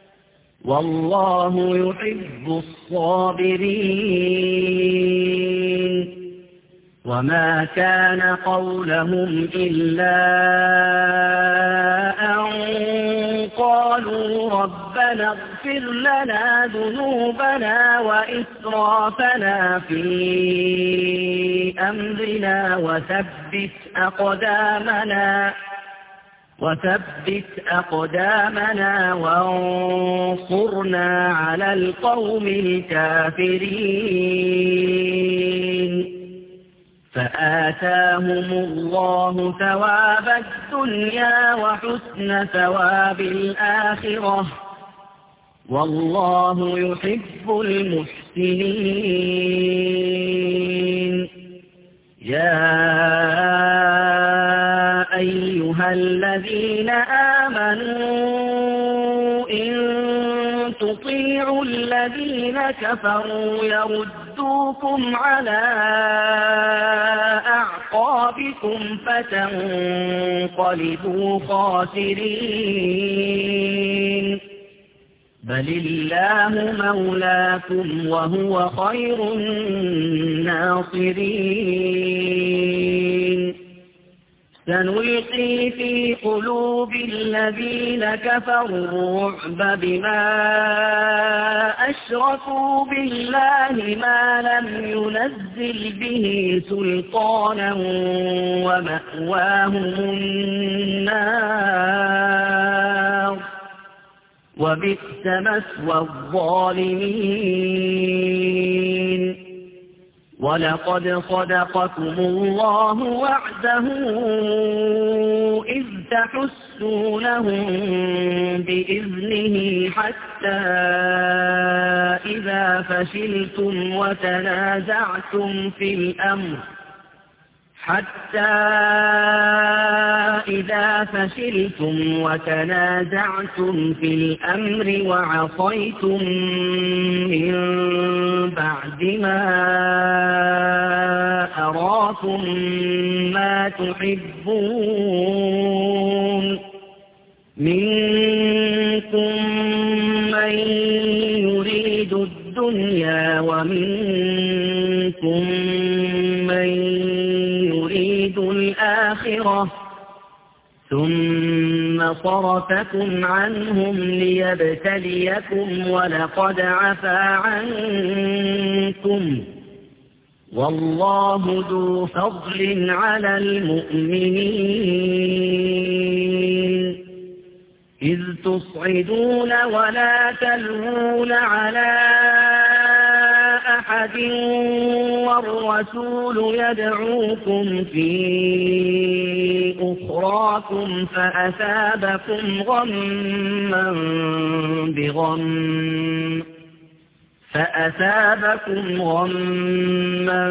والله يحب الصابرين وما كان قولهم إلا أن قالوا ربنا اغفر لنا ذنوبنا وإسرافنا في أمرنا وثبت أقدامنا وثبت أقدامنا وانصرنا على القوم الكافرين فآتاهم الله ثواب الدنيا وحسن ثواب الآخرة والله يحب المحسنين يا أيها الذين آمنوا إن تطيعوا تطيعوا الذين كفروا يردوكم على أعقابكم فتنقلبوا خاسرين بل الله مولاكم وهو خير الناصرين سنلقي في قلوب الذين كفروا الرعب بما أشركوا بالله ما لم ينزل به سلطانا ومأواهم النار وبئس مثوى الظالمين ولقد صدقكم الله وعده إذ تحسونهم بإذنه حتى إذا فشلتم وتنازعتم في الأمر حتى إذا فشلتم وتنازعتم في الأمر وعصيتم من بعد ما أراكم ما تحبون منكم من يريد الدنيا ومنكم من يريد الآخرة ثم صرفكم عنهم ليبتليكم ولقد عفا عنكم والله ذو فضل على المؤمنين إذ تصعدون ولا تلوون على أحد والرسول يدعوكم في أخراكم فأثابكم غما بغم فأثابكم غما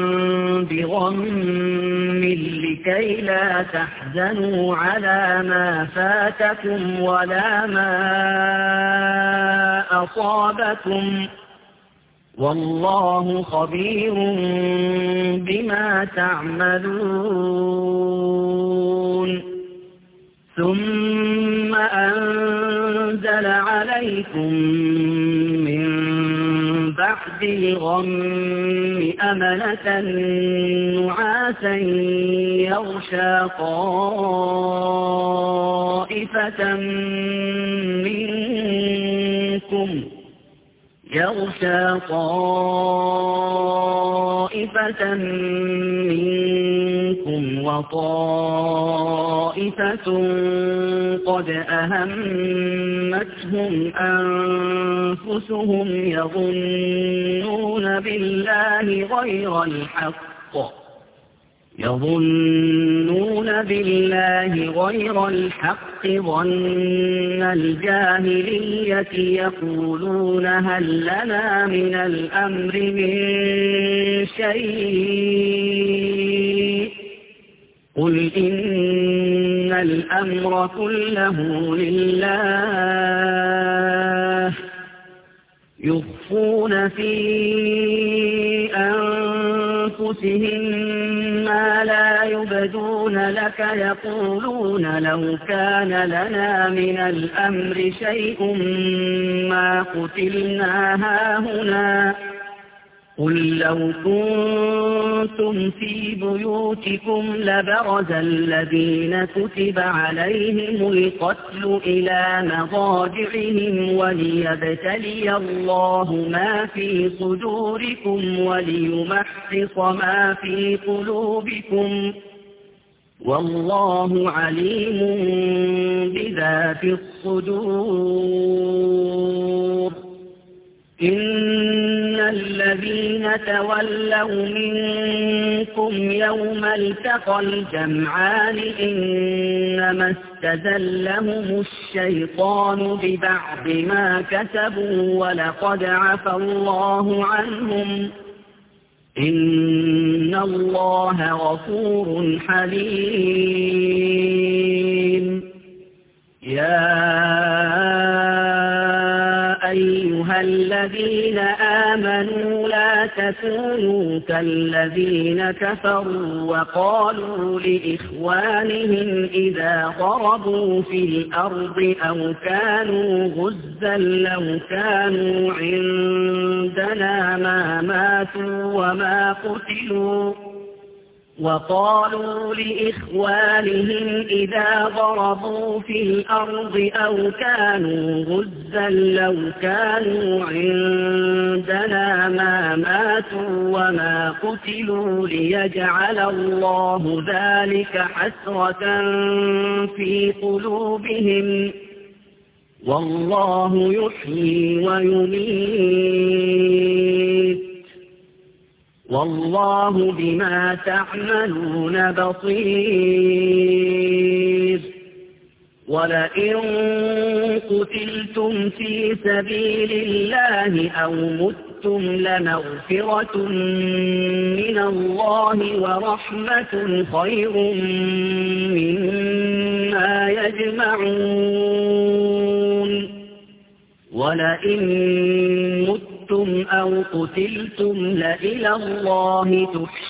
بغم لكي لا تحزنوا على ما فاتكم ولا ما أصابكم والله خبير بما تعملون ثم أنزل عليكم من بعد الغم أمنة نعاسا يغشى طائفة منكم يغشى طائفة منكم وطائفة قد أهمتهم أنفسهم يظنون بالله غير الحق يظنون بالله غير الحق ظن الجاهلية يقولون هل لنا من الأمر من شيء قل إن الأمر كله لله يخفون في أنفسهم ما لا يبدون لك يقولون لو كان لنا من الأمر شيء ما قتلنا هاهنا قل لو كنتم في بيوتكم لبرز الذين كتب عليهم القتل إلى مضاجعهم وليبتلي الله ما في صدوركم وليمحص ما في قلوبكم والله عليم بذات الصدور إن الذين تولوا منكم يوم التقى الجمعان إنما استزلهم الشيطان ببعض ما كسبوا ولقد عفى الله عنهم إن الله غفور حليم يا أيها الذين آمنوا لا تكونوا كالذين كفروا وقالوا لإخوانهم إذا ضربوا في الأرض أو كانوا غزا لو كانوا عندنا ما ماتوا وما قتلوا وقالوا لإخوانهم إذا ضربوا في الأرض أو كانوا غزا لو كانوا عندنا ما ماتوا وما قتلوا ليجعل الله ذلك حسرة في قلوبهم والله يحيي ويميت والله بما تعملون بصير ولئن قتلتم في سبيل الله أو متم لمغفرة من الله ورحمة خير مما يجمعون ولئن متم أو قتلتم لإلى الله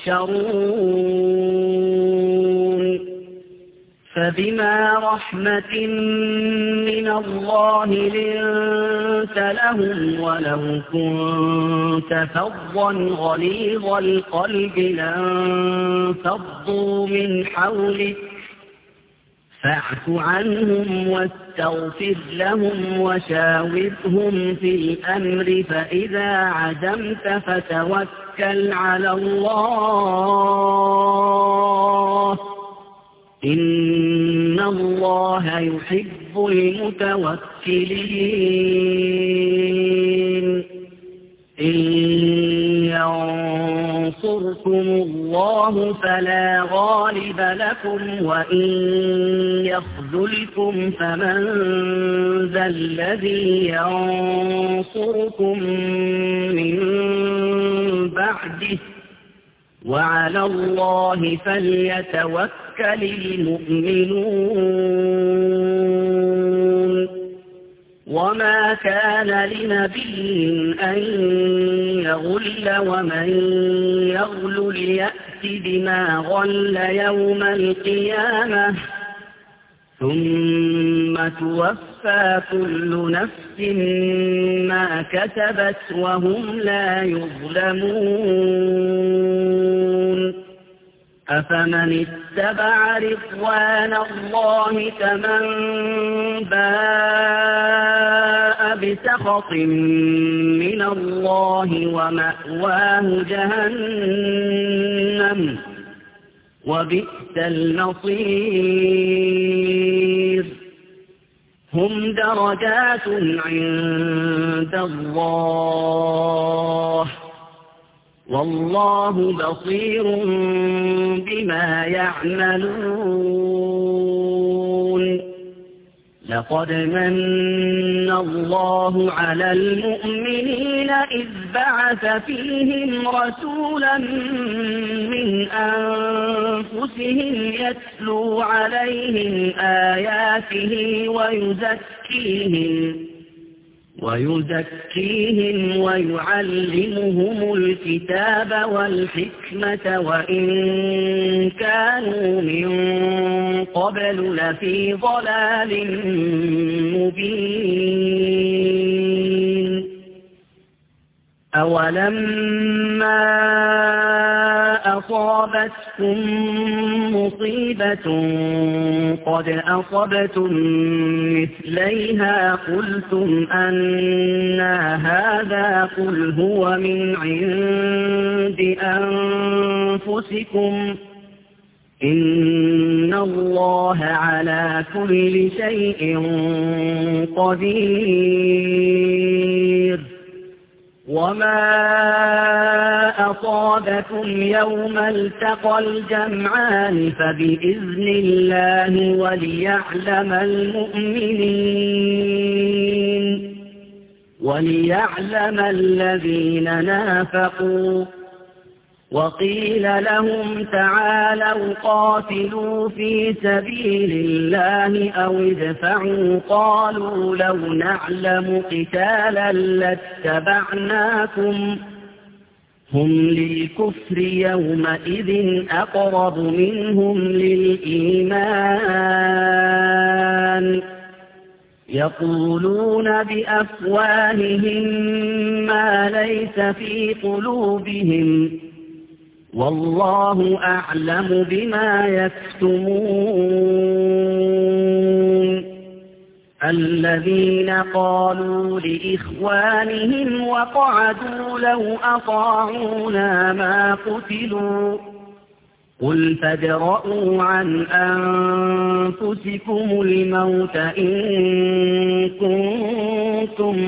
تحشرون فبما رحمة من الله لنت لهم ولو كنت فظا غليظ القلب لانفضوا من حولك فاعف عنهم واستغفر لهم وشاورهم في الأمر فإذا عزمت فتوكل على الله إن الله يحب المتوكلين إن ينصركم الله فلا غالب لكم وإن يخذلكم فمن ذا الذي ينصركم من بعده وعلى الله فليتوكل المؤمنون وما كان لنبي أن يغل ومن يغل يأت بما غل يوم القيامة ثم توفى كل نفس ما كسبت وهم لا يظلمون أفمن اتبع رضوان الله كمن باء بسخط من الله ومأواه جهنم وبئس المصير هم درجات عند الله والله بصير بما يعملون لقد من الله على المؤمنين إذ بعث فيهم رسولا من أنفسهم يتلو عليهم آياته ويزكيهم ويزكيهم ويعلمهم الكتاب والحكمة وإن كانوا من قبل لفي ضلال مبين أولما أصابتكم مصيبة قد أصبتم مثليها قلتم أنى هذا قل هو من عند أنفسكم إن الله على كل شيء قدير وما أصابكم يوم التقى الجمعان فبإذن الله وليعلم المؤمنين وليعلم الذين نافقوا وقيل لهم تعالوا قاتلوا في سبيل الله أو ادفعوا قالوا لو نعلم قتالا لاتبعناكم هم للكفر يومئذ أقرب منهم للإيمان يقولون بأفواههم ما ليس في قلوبهم والله أعلم بما يكتمون الذين قالوا لإخوانهم وقعدوا لو أطاعونا ما قتلوا قل فادرءوا عن أنفسكم الموت إن كنتم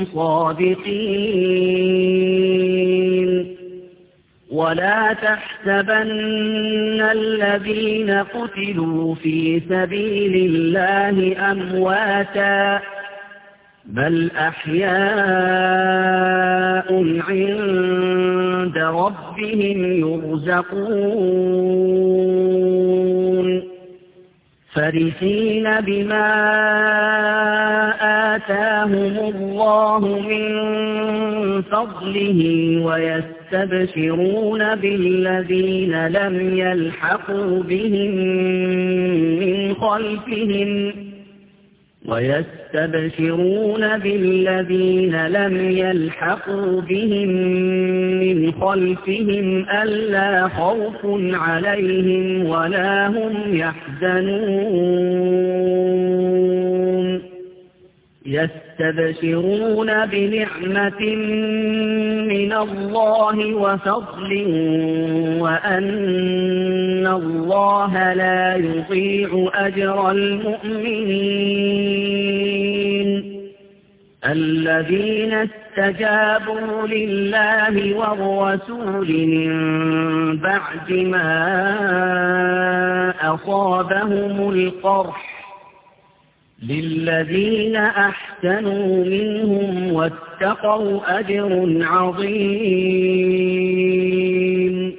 صادقين ولا تحسبن الذين قتلوا في سبيل الله أمواتا بل أحياء عند ربهم يرزقون فرحين بما آتاهم الله من فضله ويستبشرون بالذين لم يلحقوا بهم من خلفهم ويستبشرون بالذين لم يلحقوا بهم من خلفهم ألا خوف عليهم ولا هم يحزنون يستبشرون بنعمة من الله وفضل وأن الله لا يضيع أجر المؤمنين الذين استجابوا لله والرسول من بعد ما أصابهم القرح للذين أحسنوا منهم واتقوا أجر عظيم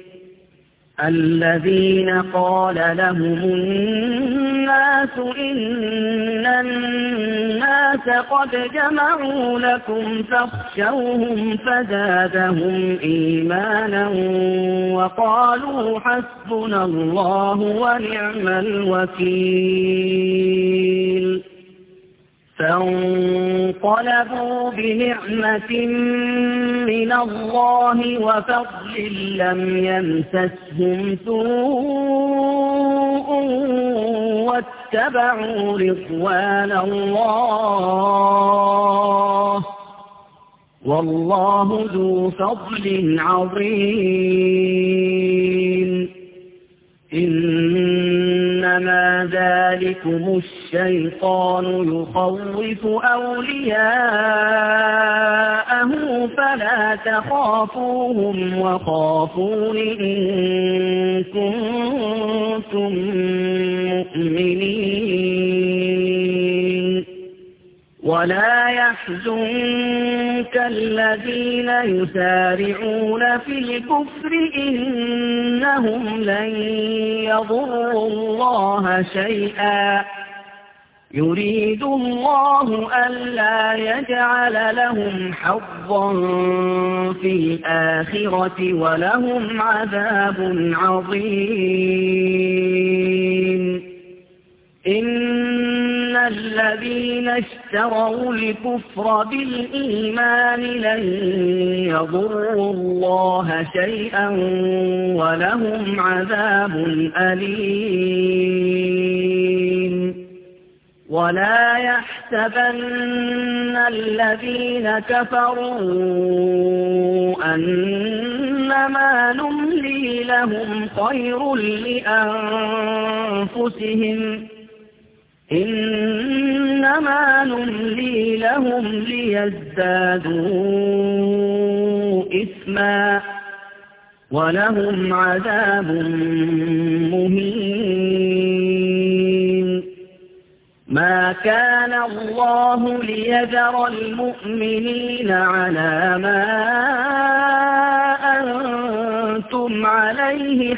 الذين قال لهم الناس إن الناس قد جمعوا لكم فاخشوهم فزادهم إيمانا وقالوا حسبنا الله ونعم الوكيل فانقلبوا بنعمة من الله وفضل لم يمسسهم سوء واتبعوا رضوان الله والله ذو فضل عظيم إنما ذلكم الشيطان يخوف أولياءه فلا تخافوهم وخافون إن كنتم مؤمنين ولا يحزنك الذين يسارعون في الكفر إنهم لن يضروا الله شيئا يريد الله ألا يجعل لهم حظا في الآخرة ولهم عذاب عظيم إن الذين اشتروا الكفر بالإيمان لن يضروا الله شيئا ولهم عذاب أليم ولا يحسبن الذين كفروا أنما نملي لهم خير لأنفسهم إنما نملي لهم ليزدادوا إثما ولهم عذاب مهين ما كان الله ليذر المؤمنين على ما أنتم عليه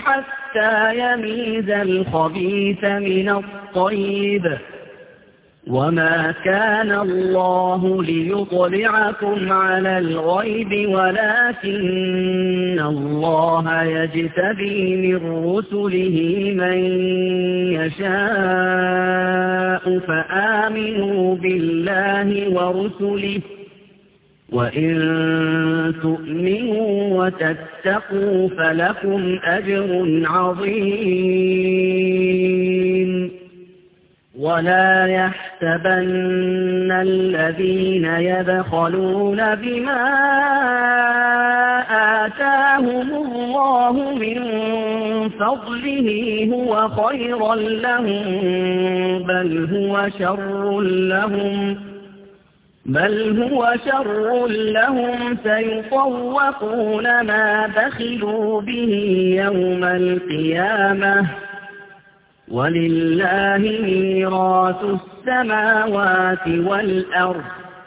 حتى يميز الخبيث من الطيب وما كان الله ليطلعكم على الغيب ولكن الله يجتبي من رسله من يشاء فآمنوا بالله ورسله وإن تؤمنوا وتتقوا فلكم أجر عظيم ولا يحسبن الذين يبخلون بما آتاهم الله من فضله هو خيرا لهم بل هو شر لهم بل هو شر لهم سيطوقون ما بخلوا به يوم القيامة ولله ميراث السماوات والأرض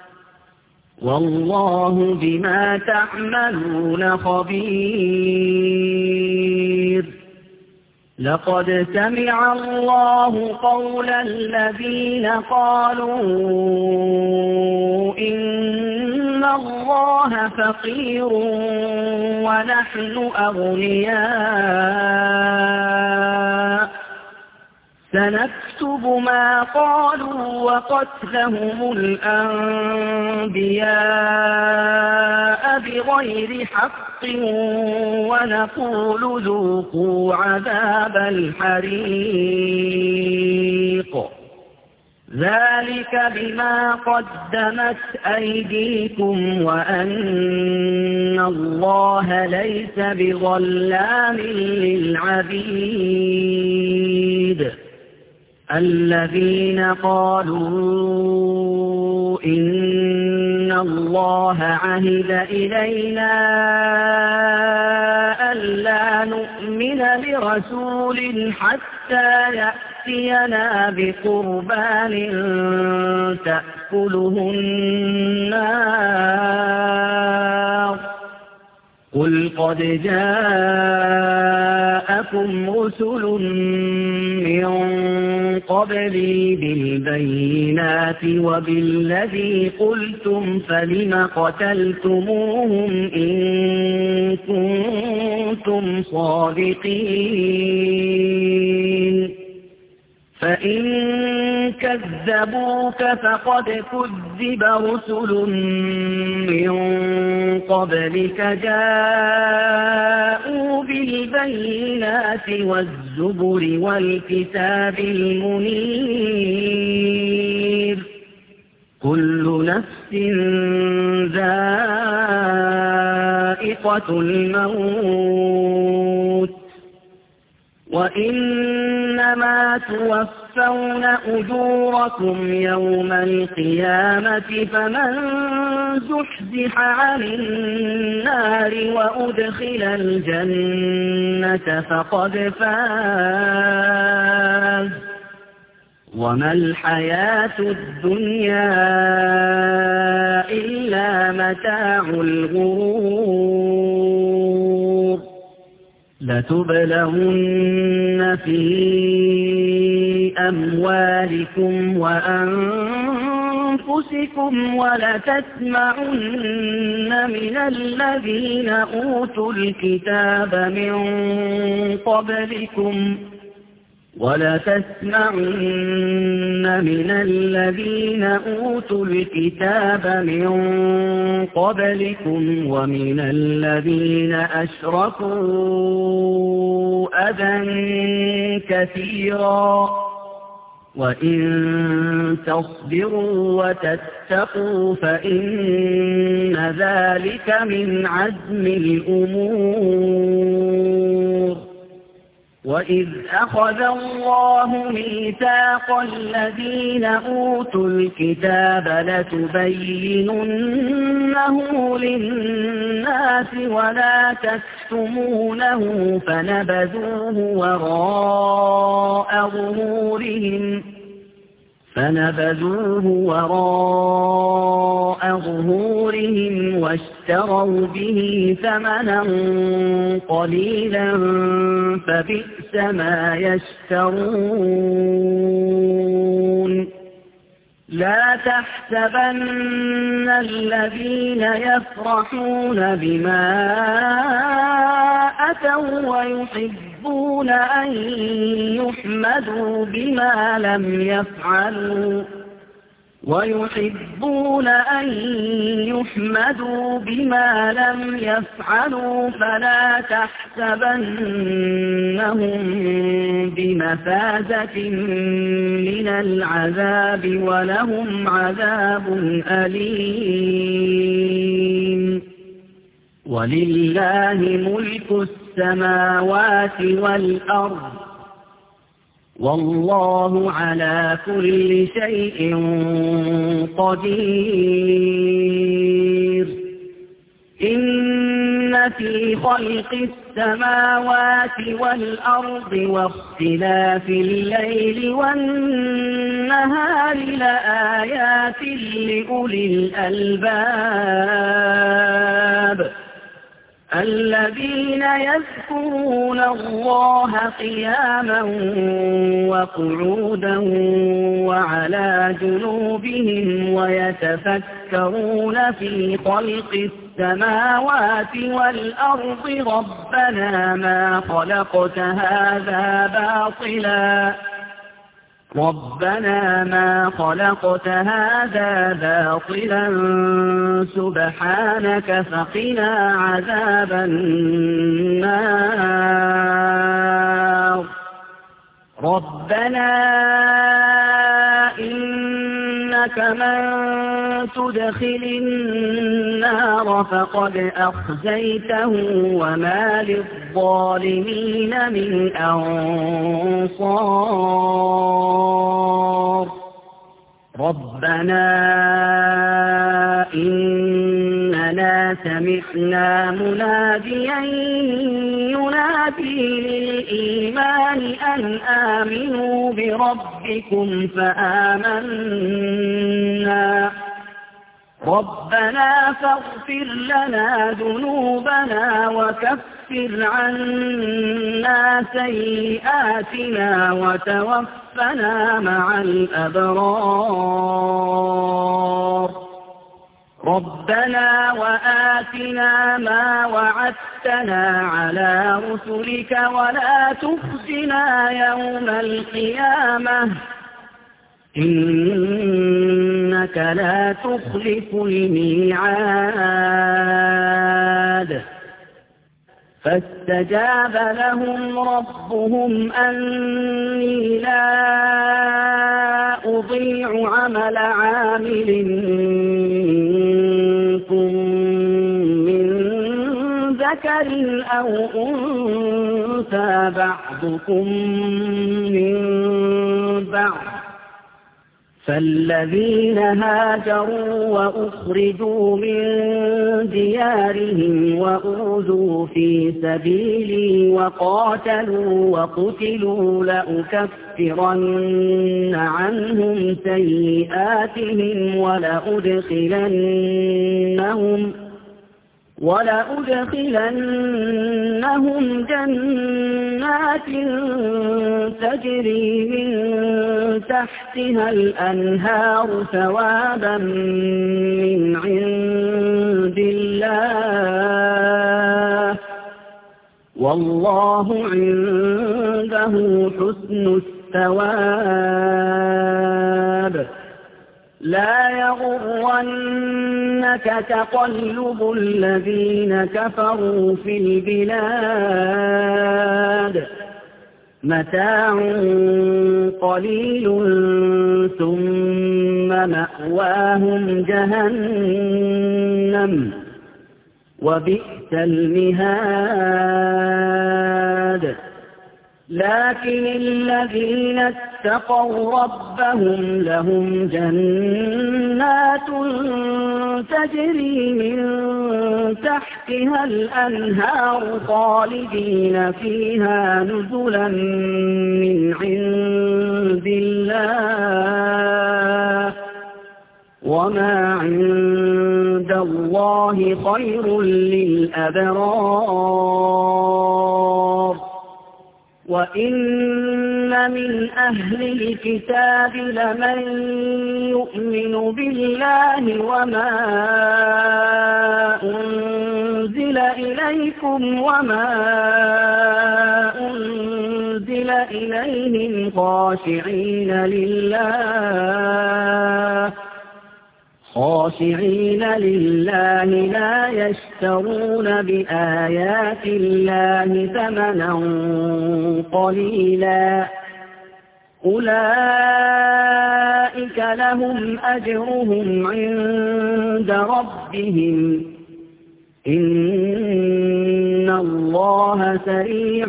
والله بما تعملون خبير لقد سمع الله قول الذين قالوا إن الله فقير ونحن أغنياء سنكتب ما قالوا وقتلهم الأنبياء بغير حق ونقول ذوقوا عذاب الحريق ذلك بما قدمت أيديكم وأن الله ليس بظلام للعبيد الذين قالوا إن الله عهد إلينا ألا نؤمن لرسول حتى يأتينا بقربان تأكله النار قل قد جاءكم رسل من قبلي بالبينات وبالذي قلتم فلم قتلتموهم إن كنتم صادقين فإن كذبوك فقد كذب رسل من قبلك جاءوا بالبينات والزبر والكتاب المنير كل نفس ذائقة الموت وإنما توفون أجوركم يوم القيامة فمن زحزح عن النار وأدخل الجنة فقد فاز وما الحياة الدنيا إلا متاع الغرور لتبلغن في أموالكم وأنفسكم ولتسمعن من الذين أوتوا الكتاب من قبلكم ولتسمعن من الذين أوتوا الكتاب من قبلكم ومن الذين أشركوا أذى كثيرا وإن تصبروا وتتقوا فإن ذلك من عزم الأمور وإذ أخذ الله ميثاق الذين أوتوا الكتاب لتبيننه للناس ولا تكتمونه فنبذوه وراء ظهورهم فنبذوه وراء ظهورهم واشتروا به ثمنا قليلا فبئس ما يشترون لا تحسبن الذين يفرحون بما أتوا ويحبون أن يحمدوا بما لم يفعلوا ويحبون أن يحمدوا بما لم يفعلوا فلا تحسبنهم بمفازة من العذاب ولهم عذاب أليم ولله ملك السماوات والأرض والله على كل شيء قدير إن في خلق السماوات والأرض واختلاف الليل والنهار لآيات لأولي الألباب الذين يذكرون الله قياما وقعودا وعلى جنوبهم ويتفكرون في خلق السماوات والأرض ربنا ما خلقت هذا باطلا ربنا ما خلقت هذا باطلا سبحانك فقنا عذاب النار ربنا إنك من تدخل النار فقد أخزيته وما للظالمين من أنصار ربنا إننا سمعنا مناديا ينادي للإيمان أن آمنوا بربكم فآمنا ربنا فاغفر لنا ذنوبنا وكفر عنا سيئاتنا وتوفنا مع الأبرار ربنا وآتنا ما وعدتنا على رسلك ولا تخزنا يوم القيامة إنك لا تخلف الميعاد فاستجاب لهم ربهم أني لا أضيع عمل عامل منكم من ذكر أو أنثى بعضكم من بعض فالذين هاجروا وأخرجوا من ديارهم وأوذوا في سبيلي وقاتلوا وقتلوا لأكفرن عنهم سيئاتهم ولأدخلنهم ولأدخلنهم جنات تجري من تحتها الأنهار ثوابا من عند الله والله عنده حسن الثواب لا يغرنك تقلب الذين كفروا في البلاد متاع قليل ثم مأواهم جهنم وبئس المهاد لكن الذين اتقوا ربهم لهم جنات تجري من تحتها الأنهار خالدين فيها نزلا من عند الله وما عند الله خير للأبرار وإن من أهل الكتاب لمن يؤمن بالله وما أنزل إليكم وما أنزل إليهم خاشعين لله خاشعين لله لا يشترون بآيات الله ثمنا قليلا أولئك لهم أجرهم عند ربهم إن الله سريع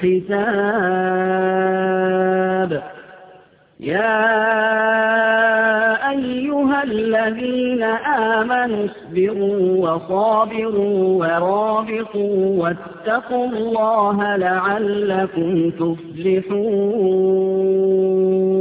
الحساب يا أيها الذين آمنوا اصبروا وصابروا ورابطوا واتقوا الله لعلكم تفلحون